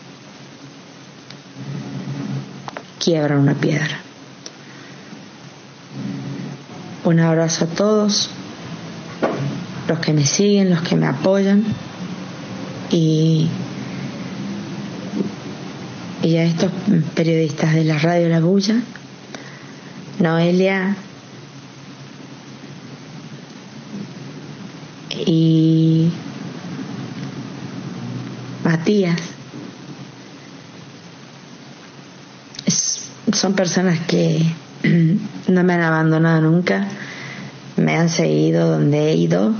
quiebra una piedra. Un abrazo a todos los que me siguen, los que me apoyan, y a estos periodistas de la radio La Bulla, Noelia y Matías. Son personas que no me han abandonado nunca, me han seguido donde he ido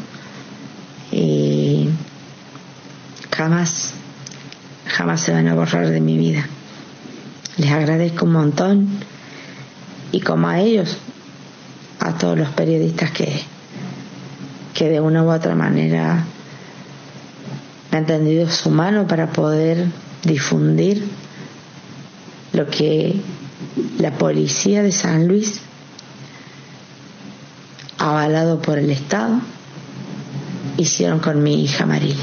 y jamás se van a borrar de mi vida. Les agradezco un montón, y como a ellos, a todos los periodistas que que de una u otra manera me han tendido su mano para poder difundir lo que la policía de San Luis, avalado por el Estado, hicieron con mi hija Marily.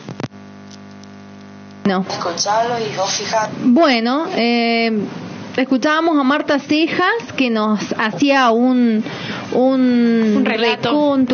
No. Bueno, escuchábamos a Marta Cejas, que nos hacía un relato.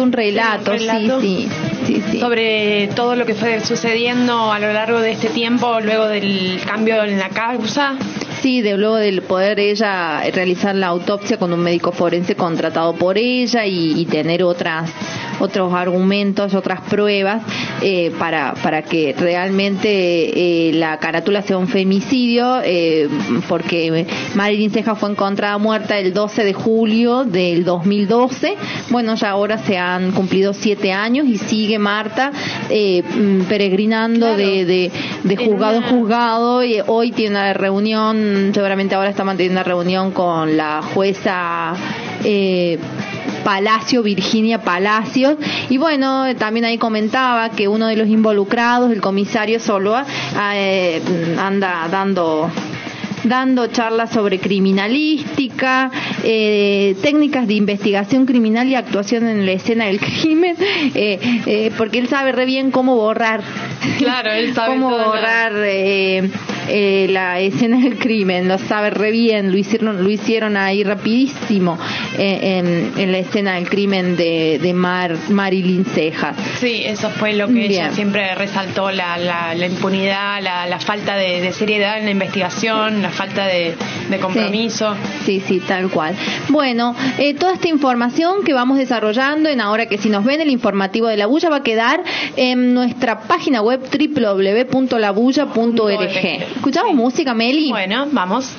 Sí. Sobre todo lo que fue sucediendo a lo largo de este tiempo, luego del cambio en la causa. Sí, luego de poder ella realizar la autopsia con un médico forense contratado por ella y tener otros argumentos, otras pruebas para que realmente la carátula sea un femicidio, porque Marily Cejas fue encontrada muerta el 12 de julio del 2012. Bueno, ya ahora se han cumplido 7 años y sigue Marta peregrinando, claro, de juzgado en juzgado, y hoy tiene una reunión, seguramente ahora está manteniendo una reunión con la jueza Palacio, Virginia Palacios, y bueno, también ahí comentaba que uno de los involucrados, el comisario Soloa, anda dando charlas sobre criminalística, técnicas de investigación criminal y actuación en la escena del crimen, porque él sabe re bien cómo borrar. Claro, él sabe cómo borrar la escena del crimen, lo sabe re bien, lo hicieron ahí rapidísimo en la escena del crimen de Marily Cejas. Sí, eso fue lo que ella siempre resaltó, la impunidad, la falta de seriedad en la investigación, la falta de compromiso. Sí, tal cual. Bueno, toda esta información que vamos desarrollando en Ahora que si nos ven, el informativo de La Bulla, va a quedar en nuestra página web www.labulla.org. ¿Escuchamos música, Meli? Bueno, vamos.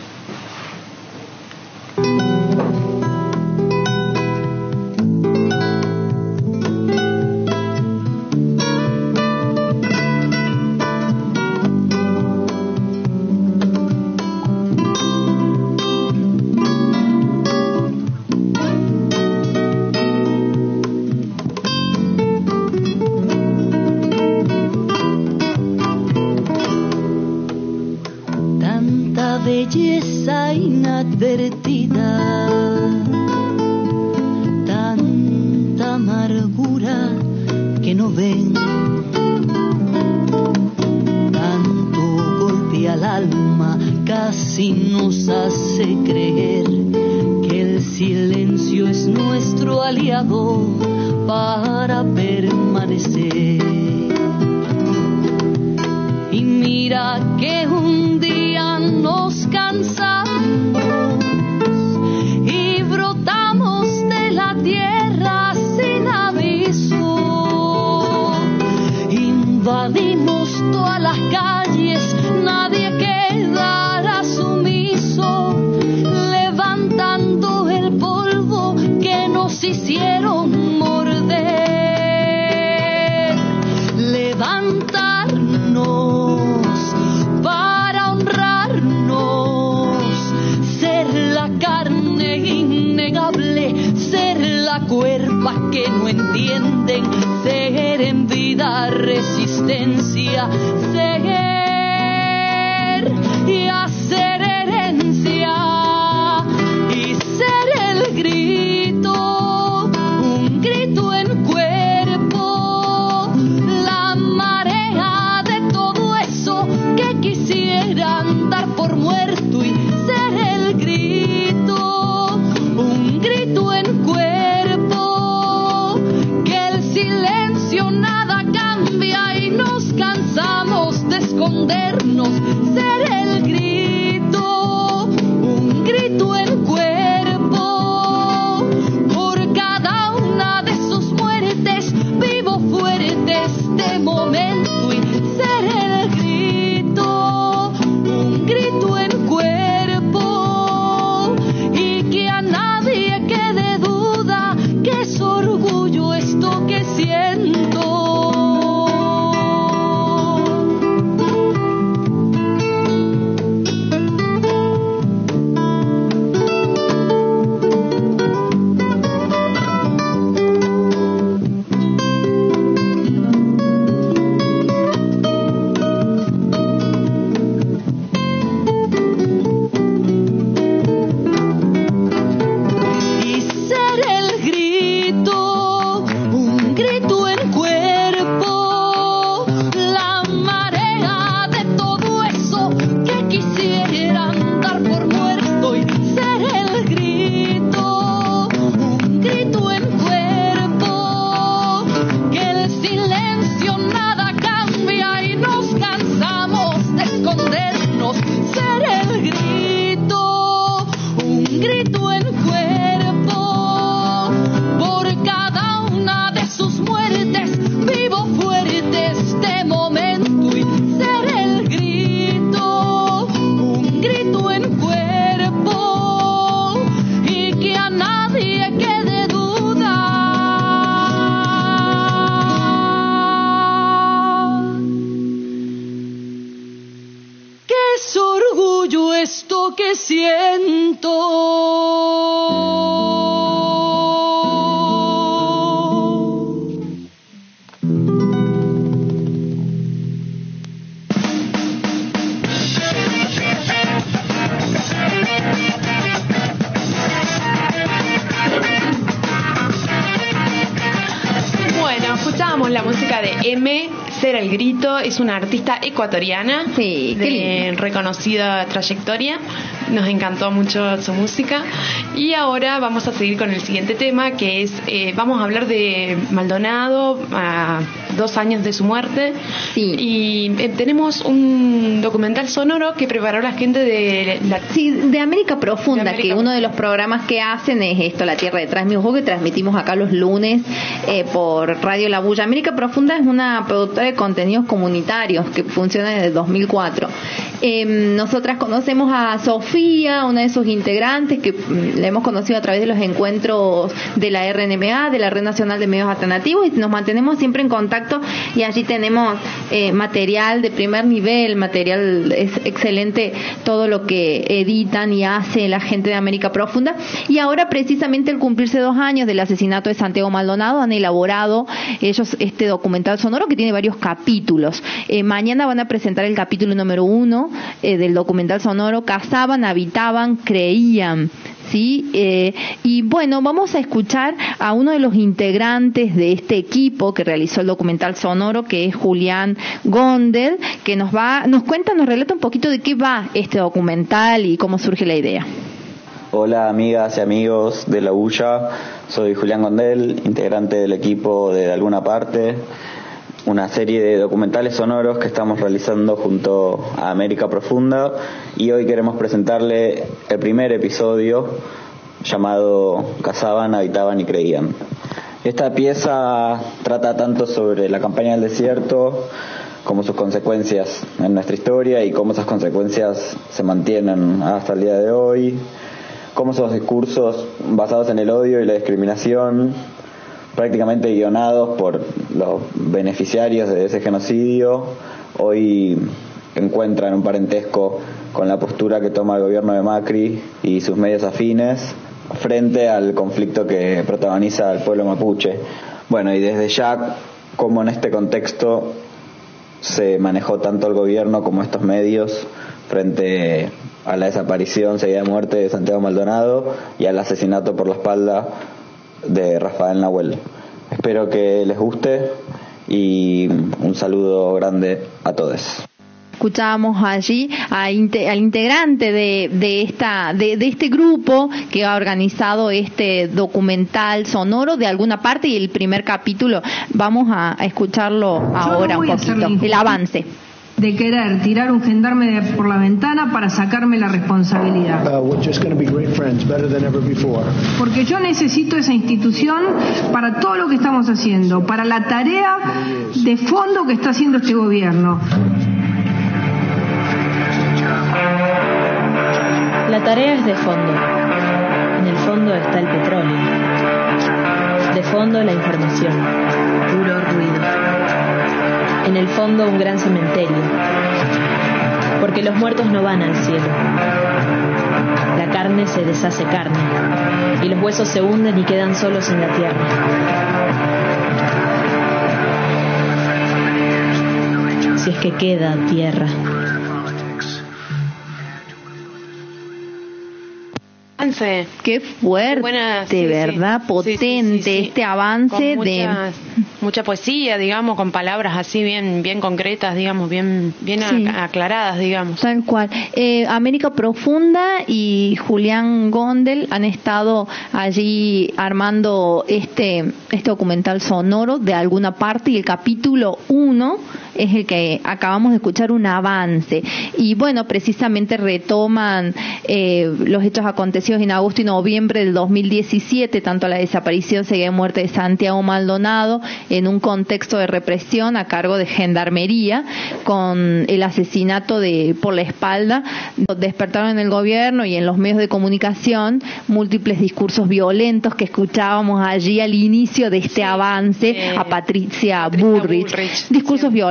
Belleza inadvertida, tanta amargura que no ven, tanto golpe al alma casi nos hace creer que el silencio es nuestro aliado para permanecer. Y mira que un día nos cansamos y brotamos de la tierra sin aviso. Invadimos todas las calles, nadie quedará sumiso, levantando el polvo que nos hicieron morder. Levantarnos para honrarnos, ser la carne innegable, ser la cuerpa que no entienden, ser en vida resistencia, ser y hacer herencia, y ser el grito, un grito en cuerpo, la marea de todo eso que quisieran dar por muerto, y ser el grito, un grito en cuerpo, que el silencio nada cambia y nos cansamos de escondernos, ser el grito, un grito en cuerpo, por cada una de sus muertes, vivo fuerte este momento, y ser el grito, un grito en cuerpo, y que a nadie quede duda que es orgullo esto que siento. esto que siento. Bueno, escuchábamos la música de M. Será el Grito, es una artista ecuatoriana de reconocida trayectoria. Nos encantó mucho su música. Y ahora vamos a seguir con el siguiente tema, que es, vamos a hablar de Maldonado, a 2 años de su muerte. Sí. Y tenemos un documental sonoro que preparó la gente de de América Profunda, que uno de los programas que hacen es esto, La Tierra Detrás de mi Ojo, que transmitimos acá los lunes por Radio La Bulla. América Profunda es una productora de contenidos comunitarios que funciona desde 2004. Nosotras conocemos a Sofía, una de sus integrantes, que la hemos conocido a través de los encuentros de la RNMA, de la Red Nacional de Medios Alternativos, y nos mantenemos siempre en contacto, y allí tenemos material de primer nivel, material es excelente, todo lo que editan y hace la gente de América Profunda. Y ahora, precisamente al cumplirse 2 años del asesinato de Santiago Maldonado, han elaborado ellos este documental sonoro que tiene varios capítulos. Mañana van a presentar el capítulo número 1 del documental sonoro, Cazaban, Habitaban, Creían. ¿Sí? Y bueno, vamos a escuchar a uno de los integrantes de este equipo que realizó el documental sonoro, que es Julián Gondel, que nos relata un poquito de qué va este documental y cómo surge la idea. Hola amigas y amigos de La Bulla, soy Julián Gondel, integrante del equipo de Alguna Parte, una serie de documentales sonoros que estamos realizando junto a América Profunda, y hoy queremos presentarle el primer episodio llamado Cazaban, Habitaban y Creían. Esta pieza trata tanto sobre la campaña del desierto como sus consecuencias en nuestra historia y cómo esas consecuencias se mantienen hasta el día de hoy, cómo esos discursos basados en el odio y la discriminación, prácticamente guionados por los beneficiarios de ese genocidio, hoy encuentran un parentesco con la postura que toma el gobierno de Macri y sus medios afines frente al conflicto que protagoniza el pueblo mapuche. Bueno, y desde ya, cómo en este contexto se manejó tanto el gobierno como estos medios frente a la desaparición, seguida de muerte de Santiago Maldonado y al asesinato por la espalda de Rafael Nahuel. Espero que les guste y un saludo grande a todos. Escuchábamos allí al integrante de este grupo que ha organizado este documental sonoro de Alguna Parte, y el primer capítulo vamos a escucharlo ahora un poquito, el avance. De querer tirar un gendarme por la ventana para sacarme la responsabilidad. Porque yo necesito esa institución para todo lo que estamos haciendo, para la tarea de fondo que está haciendo este gobierno. La tarea es de fondo. En el fondo está el petróleo. De fondo la información. Puro ruido. En el fondo un gran cementerio, porque los muertos no van al cielo. La carne se deshace carne, y los huesos se hunden y quedan solos en la tierra. Si es que queda tierra. Qué fuerte, ¿verdad? Potente este avance de mucha poesía, digamos, con palabras así bien concretas, digamos, bien aclaradas, digamos. Tal cual. América Profunda y Julián Gondel han estado allí armando este documental sonoro de Alguna Parte, y el capítulo 1 es el que acabamos de escuchar, un avance. Y bueno, precisamente retoman los hechos acontecidos en agosto y noviembre del 2017, tanto la desaparición, seguida de muerte de Santiago Maldonado, en un contexto de represión a cargo de Gendarmería, con el asesinato por la espalda. Despertaron en el gobierno y en los medios de comunicación múltiples discursos violentos que escuchábamos allí al inicio de este avance a Patricia Bullrich. Discursos violentos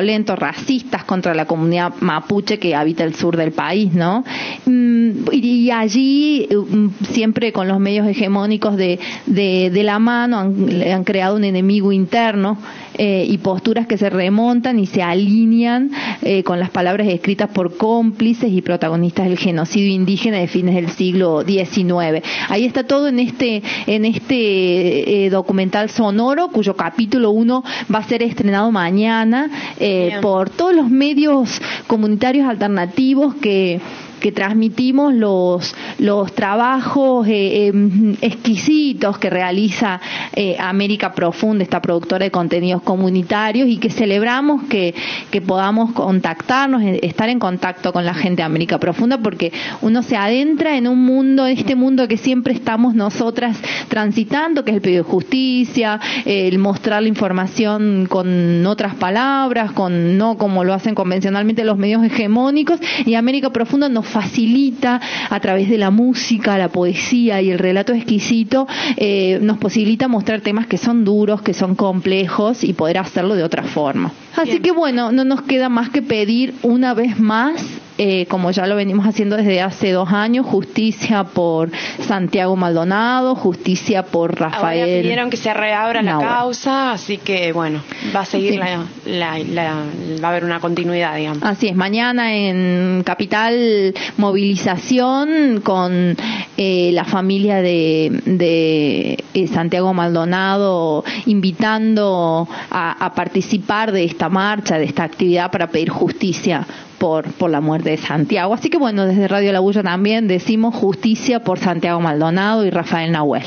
violentos, racistas contra la comunidad mapuche que habita el sur del país, ¿no? Y allí, siempre con los medios hegemónicos de la mano, han creado un enemigo interno y posturas que se remontan y se alinean con las palabras escritas por cómplices y protagonistas del genocidio indígena de fines del siglo XIX. Ahí está todo en este documental sonoro, cuyo capítulo 1 va a ser estrenado mañana por todos los medios comunitarios alternativos que transmitimos los trabajos exquisitos que realiza América Profunda, esta productora de contenidos comunitarios, y que celebramos que podamos contactarnos, estar en contacto con la gente de América Profunda, porque uno se adentra en un mundo, este mundo que siempre estamos nosotras transitando, que es el pedido de justicia, el mostrar la información con otras palabras, no como lo hacen convencionalmente los medios hegemónicos, y América Profunda nos facilita a través de la música, la poesía y el relato exquisito, nos posibilita mostrar temas que son duros, que son complejos, y poder hacerlo de otra forma. Así que bueno, no nos queda más que pedir una vez más, como ya lo venimos haciendo desde hace 2 años, justicia por Santiago Maldonado, justicia por Rafael. Ahora pidieron que se reabra la causa, así que bueno, va a seguir va a haber una continuidad, digamos. Así es, mañana en Capital movilización con la familia de Santiago Maldonado, invitando a participar de esta marcha, de esta actividad para pedir justicia por la muerte de Santiago. Así que bueno, desde Radio La Bulla también decimos justicia por Santiago Maldonado y Rafael Nahuel.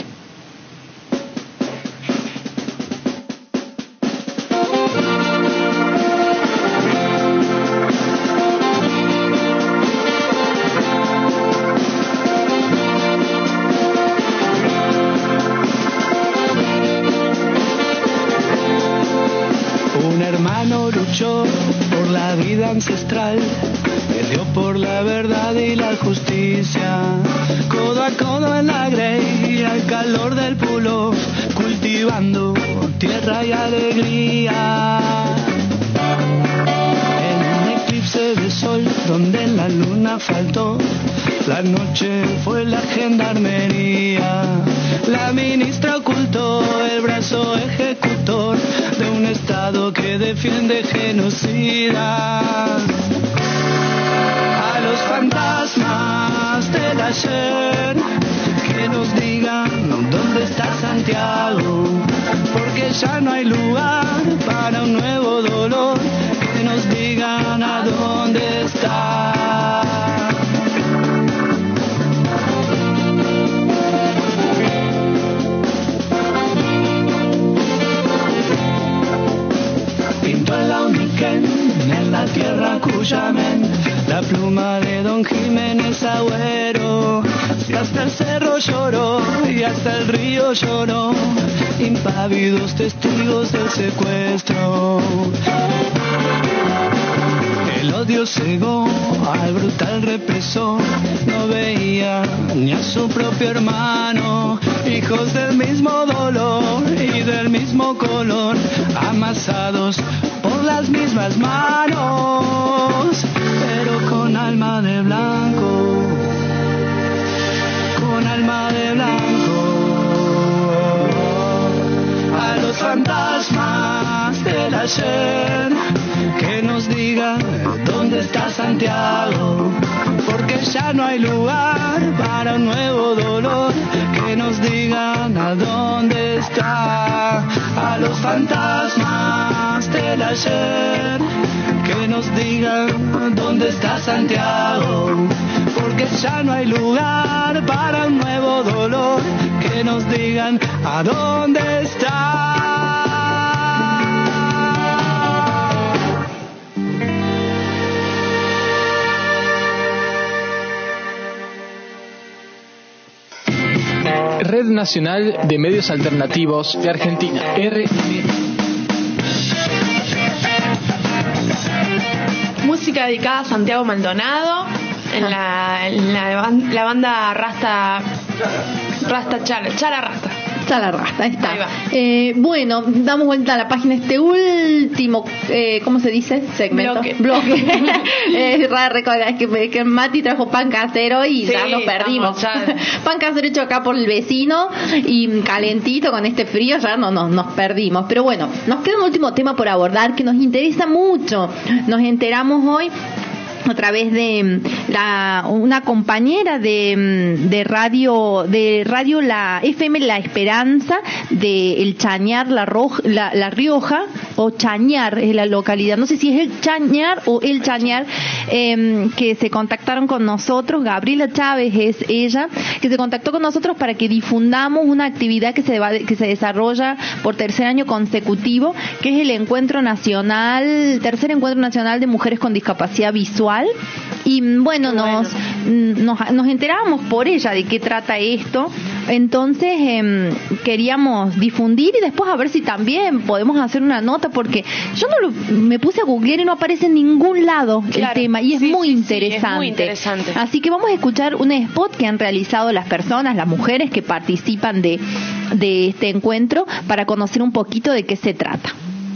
Un hermano luchó por la vida ancestral, peleó por la verdad y la justicia, codo a codo en la grey, al calor del pulo, cultivando tierra y alegría. En un eclipse de sol donde la luna faltó, la noche fue la gendarmería. La ministra ocultó el brazo ejecutor de un Estado que defiende genocida. A los fantasmas del ayer, que nos digan dónde está Santiago, porque ya no hay lugar para un nuevo dolor. Que nos digan a dónde está. Pintó en la Uniquén, en la tierra Cuyamén, la pluma de don Jiménez Agüero. Y hasta el cerro lloró y hasta el río lloró, impávidos testigos del secuestro. El odio cegó al brutal represor, no veía ni a su propio hermano, hijos del mismo dolor y del mismo color, amasados por las mismas manos, pero con alma de blanco, con alma de blanco. A los fantasmas del ayer, que nos digan dónde está Santiago, porque ya no hay lugar para un nuevo dolor. Que nos digan a dónde está. A los fantasmas del ayer, que nos digan dónde está Santiago, porque ya no hay lugar para un nuevo dolor. Que nos digan a dónde está. Red Nacional de Medios Alternativos de Argentina, Música dedicada a Santiago Maldonado en la banda Rasta Chala Rasta. Ahí está. Bueno, damos vuelta a la página. Este último, ¿cómo se dice? Segmento. Bloque. Es que Mati trajo pan casero y ya nos perdimos. Pan casero hecho acá por el vecino y calentito con este frío, ya nos perdimos. Pero bueno, nos queda un último tema por abordar que nos interesa mucho. Nos enteramos hoy a través de una compañera de radio la FM La Esperanza de El Chañar, La Rioja, o Chañar es la localidad, no sé si es El Chañar o El Chañar, que se contactaron con nosotros. Gabriela Chávez es ella, que se contactó con nosotros para que difundamos una actividad que se desarrolla por tercer año consecutivo, que es el tercer encuentro nacional de mujeres con discapacidad visual. Y bueno, nos enterábamos por ella de qué trata esto. Entonces queríamos difundir y después a ver si también podemos hacer una nota, porque yo me puse a googlear y no aparece en ningún lado el tema, y es muy interesante. Es muy interesante. Así que vamos a escuchar un spot que han realizado las mujeres que participan de este encuentro, para conocer un poquito de qué se trata.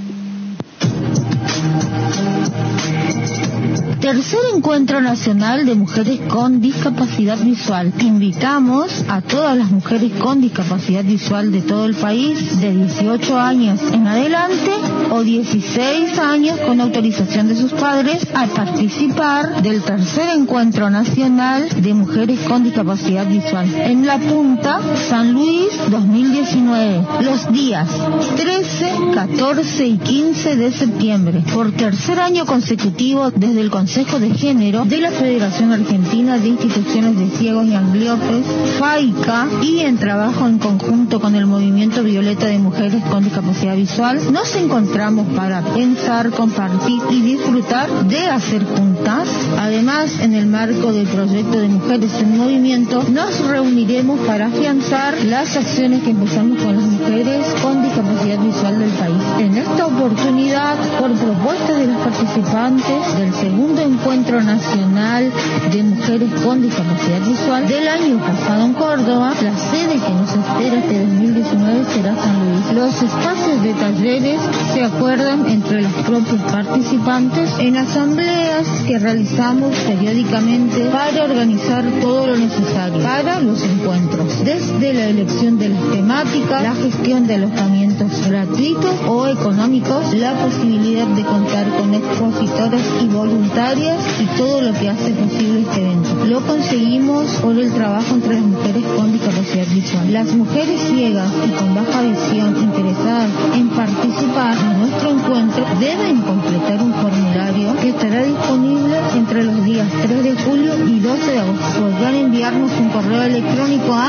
Tercer Encuentro Nacional de Mujeres con Discapacidad Visual. Invitamos a todas las mujeres con discapacidad visual de todo el país, de 18 años en adelante o 16 años con autorización de sus padres, a participar del Tercer Encuentro Nacional de Mujeres con Discapacidad Visual en La Punta, San Luis, 2019, los días 13, 14 y 15 de septiembre, por tercer año consecutivo desde el Consejo de Género de la Federación Argentina de Instituciones de Ciegos y Ambliopes, FAICA, y en trabajo en conjunto con el Movimiento Violeta de Mujeres con Discapacidad Visual. Nos encontramos para pensar, compartir y disfrutar de hacer juntas. Además, en el marco del proyecto de Mujeres en Movimiento, nos reuniremos para afianzar las acciones que empezamos con las mujeres con discapacidad visual del país. En esta oportunidad, por propuesta de las participantes del segundo Encuentro Nacional de Mujeres con Discapacidad Visual del año pasado en Córdoba, la sede que nos espera este 2019 será San Luis. Los espacios de talleres se acuerdan entre los propios participantes en asambleas que realizamos periódicamente para organizar todo lo necesario para los encuentros, desde la elección de las temáticas, la gestión de alojamientos gratuitos o económicos, la posibilidad de contar con expositores y voluntarios y todo lo que hace posible este evento. Lo conseguimos por el trabajo entre las mujeres con discapacidad visual. Las mujeres ciegas y con baja visión interesadas en participar en nuestro encuentro deben completar un formulario que estará disponible entre los días 3 de julio y 12 de agosto. Podrán enviarnos un correo electrónico a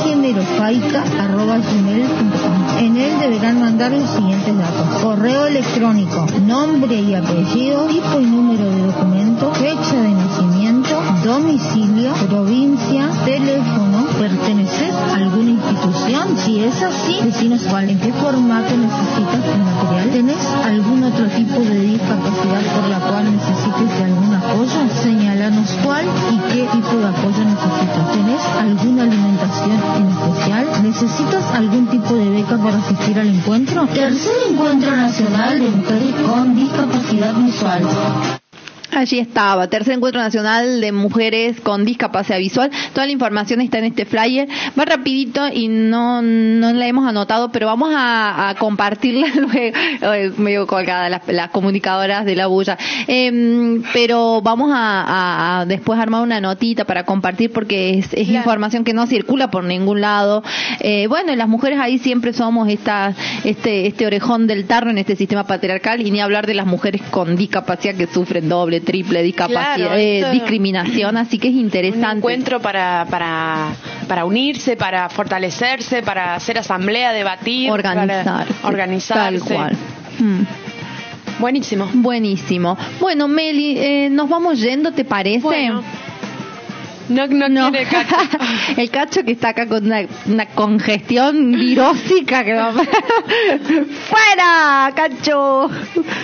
cgenerofaica@gmail.com. En él deberán mandar los siguientes datos: correo electrónico, nombre y apellido, tipo y número de documento, fecha de nacimiento, domicilio, provincia, teléfono, pertenecer a alguna institución. Si es así, decinos cuál, en qué formato necesitas el material. ¿Tenés algún otro tipo de discapacidad por la cual necesites de algún apoyo? Señalanos cuál y qué tipo de apoyo necesitas. ¿Tenés alguna alimentación en especial? ¿Necesitas algún tipo de beca para asistir al encuentro? Tercer Encuentro Nacional de Mujeres con Discapacidad Visual. Allí estaba, Tercer Encuentro Nacional de Mujeres con Discapacidad Visual. Toda la información está en este flyer. Va rapidito y no la hemos anotado, pero vamos a compartirla luego, medio colgada las comunicadoras de la bulla. Pero vamos a después armar una notita para compartir, porque es claro, información que no circula por ningún lado. Bueno, las mujeres ahí siempre somos este orejón del tarro en este sistema patriarcal, y ni hablar de las mujeres con discapacidad que sufren doble, triple discapacidad, claro, discriminación, así que es interesante. Un encuentro para unirse, para fortalecerse, para hacer asamblea, debatir, organizarse. Tal cual. Buenísimo. Bueno, Meli, nos vamos yendo, ¿te parece? Bueno. No. Quiere Cacho. El Cacho que está acá con una congestión virósica que va. ¡Fuera, Cacho!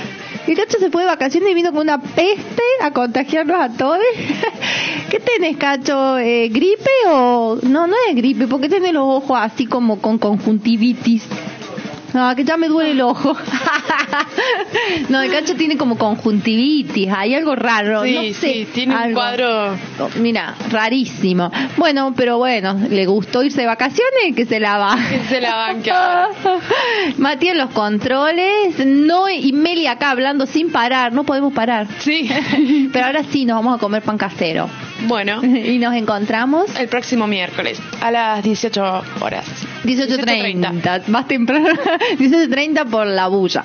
El Cacho se fue de vacaciones y vino con una peste a contagiarnos a todos. ¿Qué tenés, Cacho? ¿Gripe o...? No, no es gripe, porque tenés los ojos así como con conjuntivitis. No, que ya me duele el ojo. No, el Cacho tiene como conjuntivitis, hay algo raro. Sí, no sé, sí, tiene algo, un cuadro... Mira, rarísimo. Bueno, pero bueno, le gustó irse de vacaciones, que se la va. Que se la banca. Mati en los controles, no, y Meli acá hablando sin parar, no podemos parar. Sí. Pero ahora sí nos vamos a comer pan casero. Bueno. Y nos encontramos el próximo miércoles a las 18 horas. 18:30. Más temprano. 18:30 por La Bulla.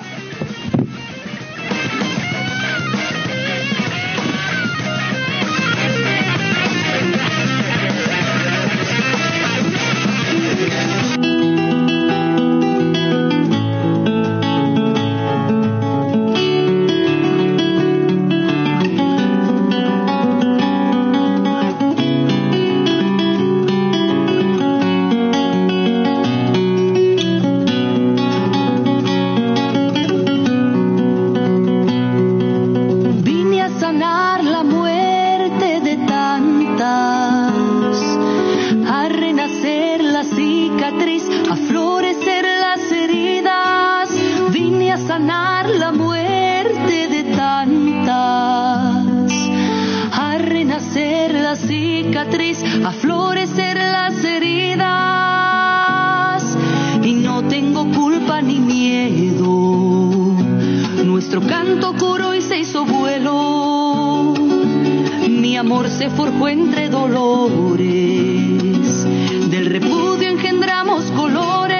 A florecer las heridas y no tengo culpa ni miedo. Nuestro canto curó y se hizo vuelo. Mi amor se forjó entre dolores. Del repudio engendramos colores.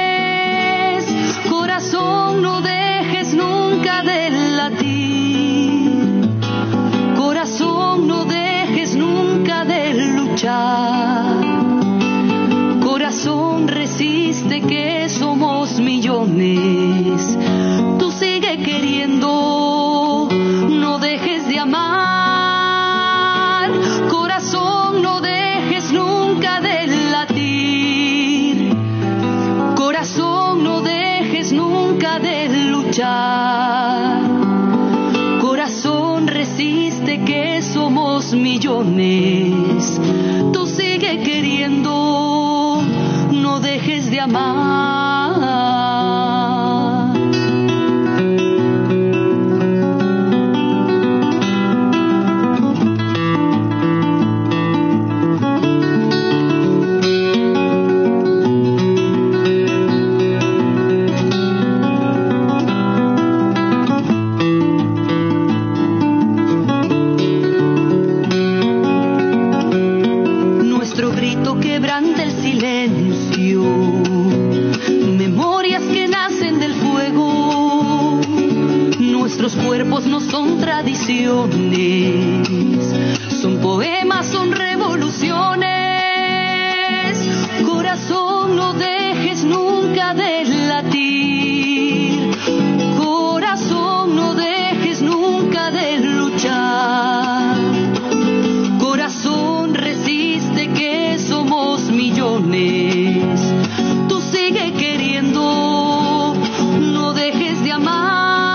Corazón, no dejes nunca de latir. Corazón, no dejes nunca de luchar. Corazón, resiste que somos millones. Tú sigue queriendo, no dejes de amar. Corazón, no dejes nunca de latir. Corazón, no dejes nunca de luchar. Corazón, resiste que somos millones. Tú sigue queriendo, no dejes de amar. Cuerpos no son tradiciones, son poemas, son revoluciones. Corazón, no dejes nunca de latir. Corazón, no dejes nunca de luchar. Corazón, resiste que somos millones. Tú sigue queriendo, no dejes de amar.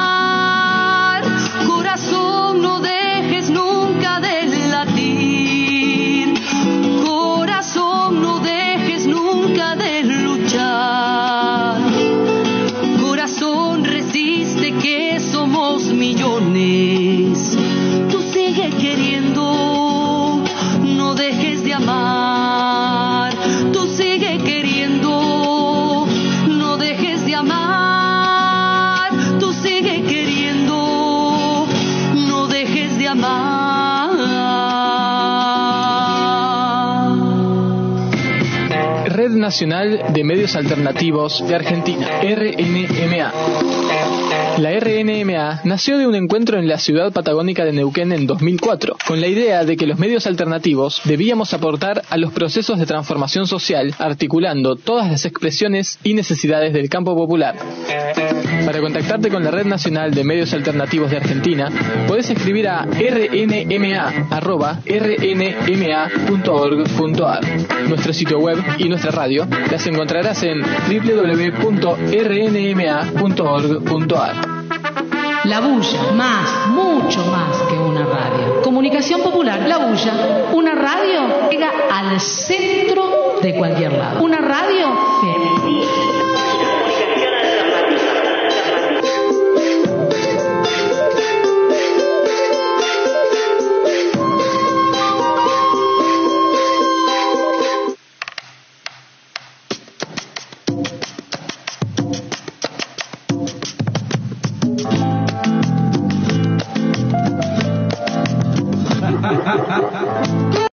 Tú sigue queriendo, no dejes de amar. Tú sigue queriendo, no dejes de amar. Tú sigue queriendo, no dejes de amar. Red Nacional de Medios Alternativos de Argentina, RNMA. La RNMA nació de un encuentro en la ciudad patagónica de Neuquén en 2004, con la idea de que los medios alternativos debíamos aportar a los procesos de transformación social, articulando todas las expresiones y necesidades del campo popular. Para contactarte con la Red Nacional de Medios Alternativos de Argentina, podés escribir a rnma@rnma.org.ar. Nuestro sitio web y nuestra radio las encontrarás en www.rnma.org.ar. La Bulla, más, mucho más que una radio. Comunicación popular, La Bulla, una radio llega al centro de cualquier lado. Una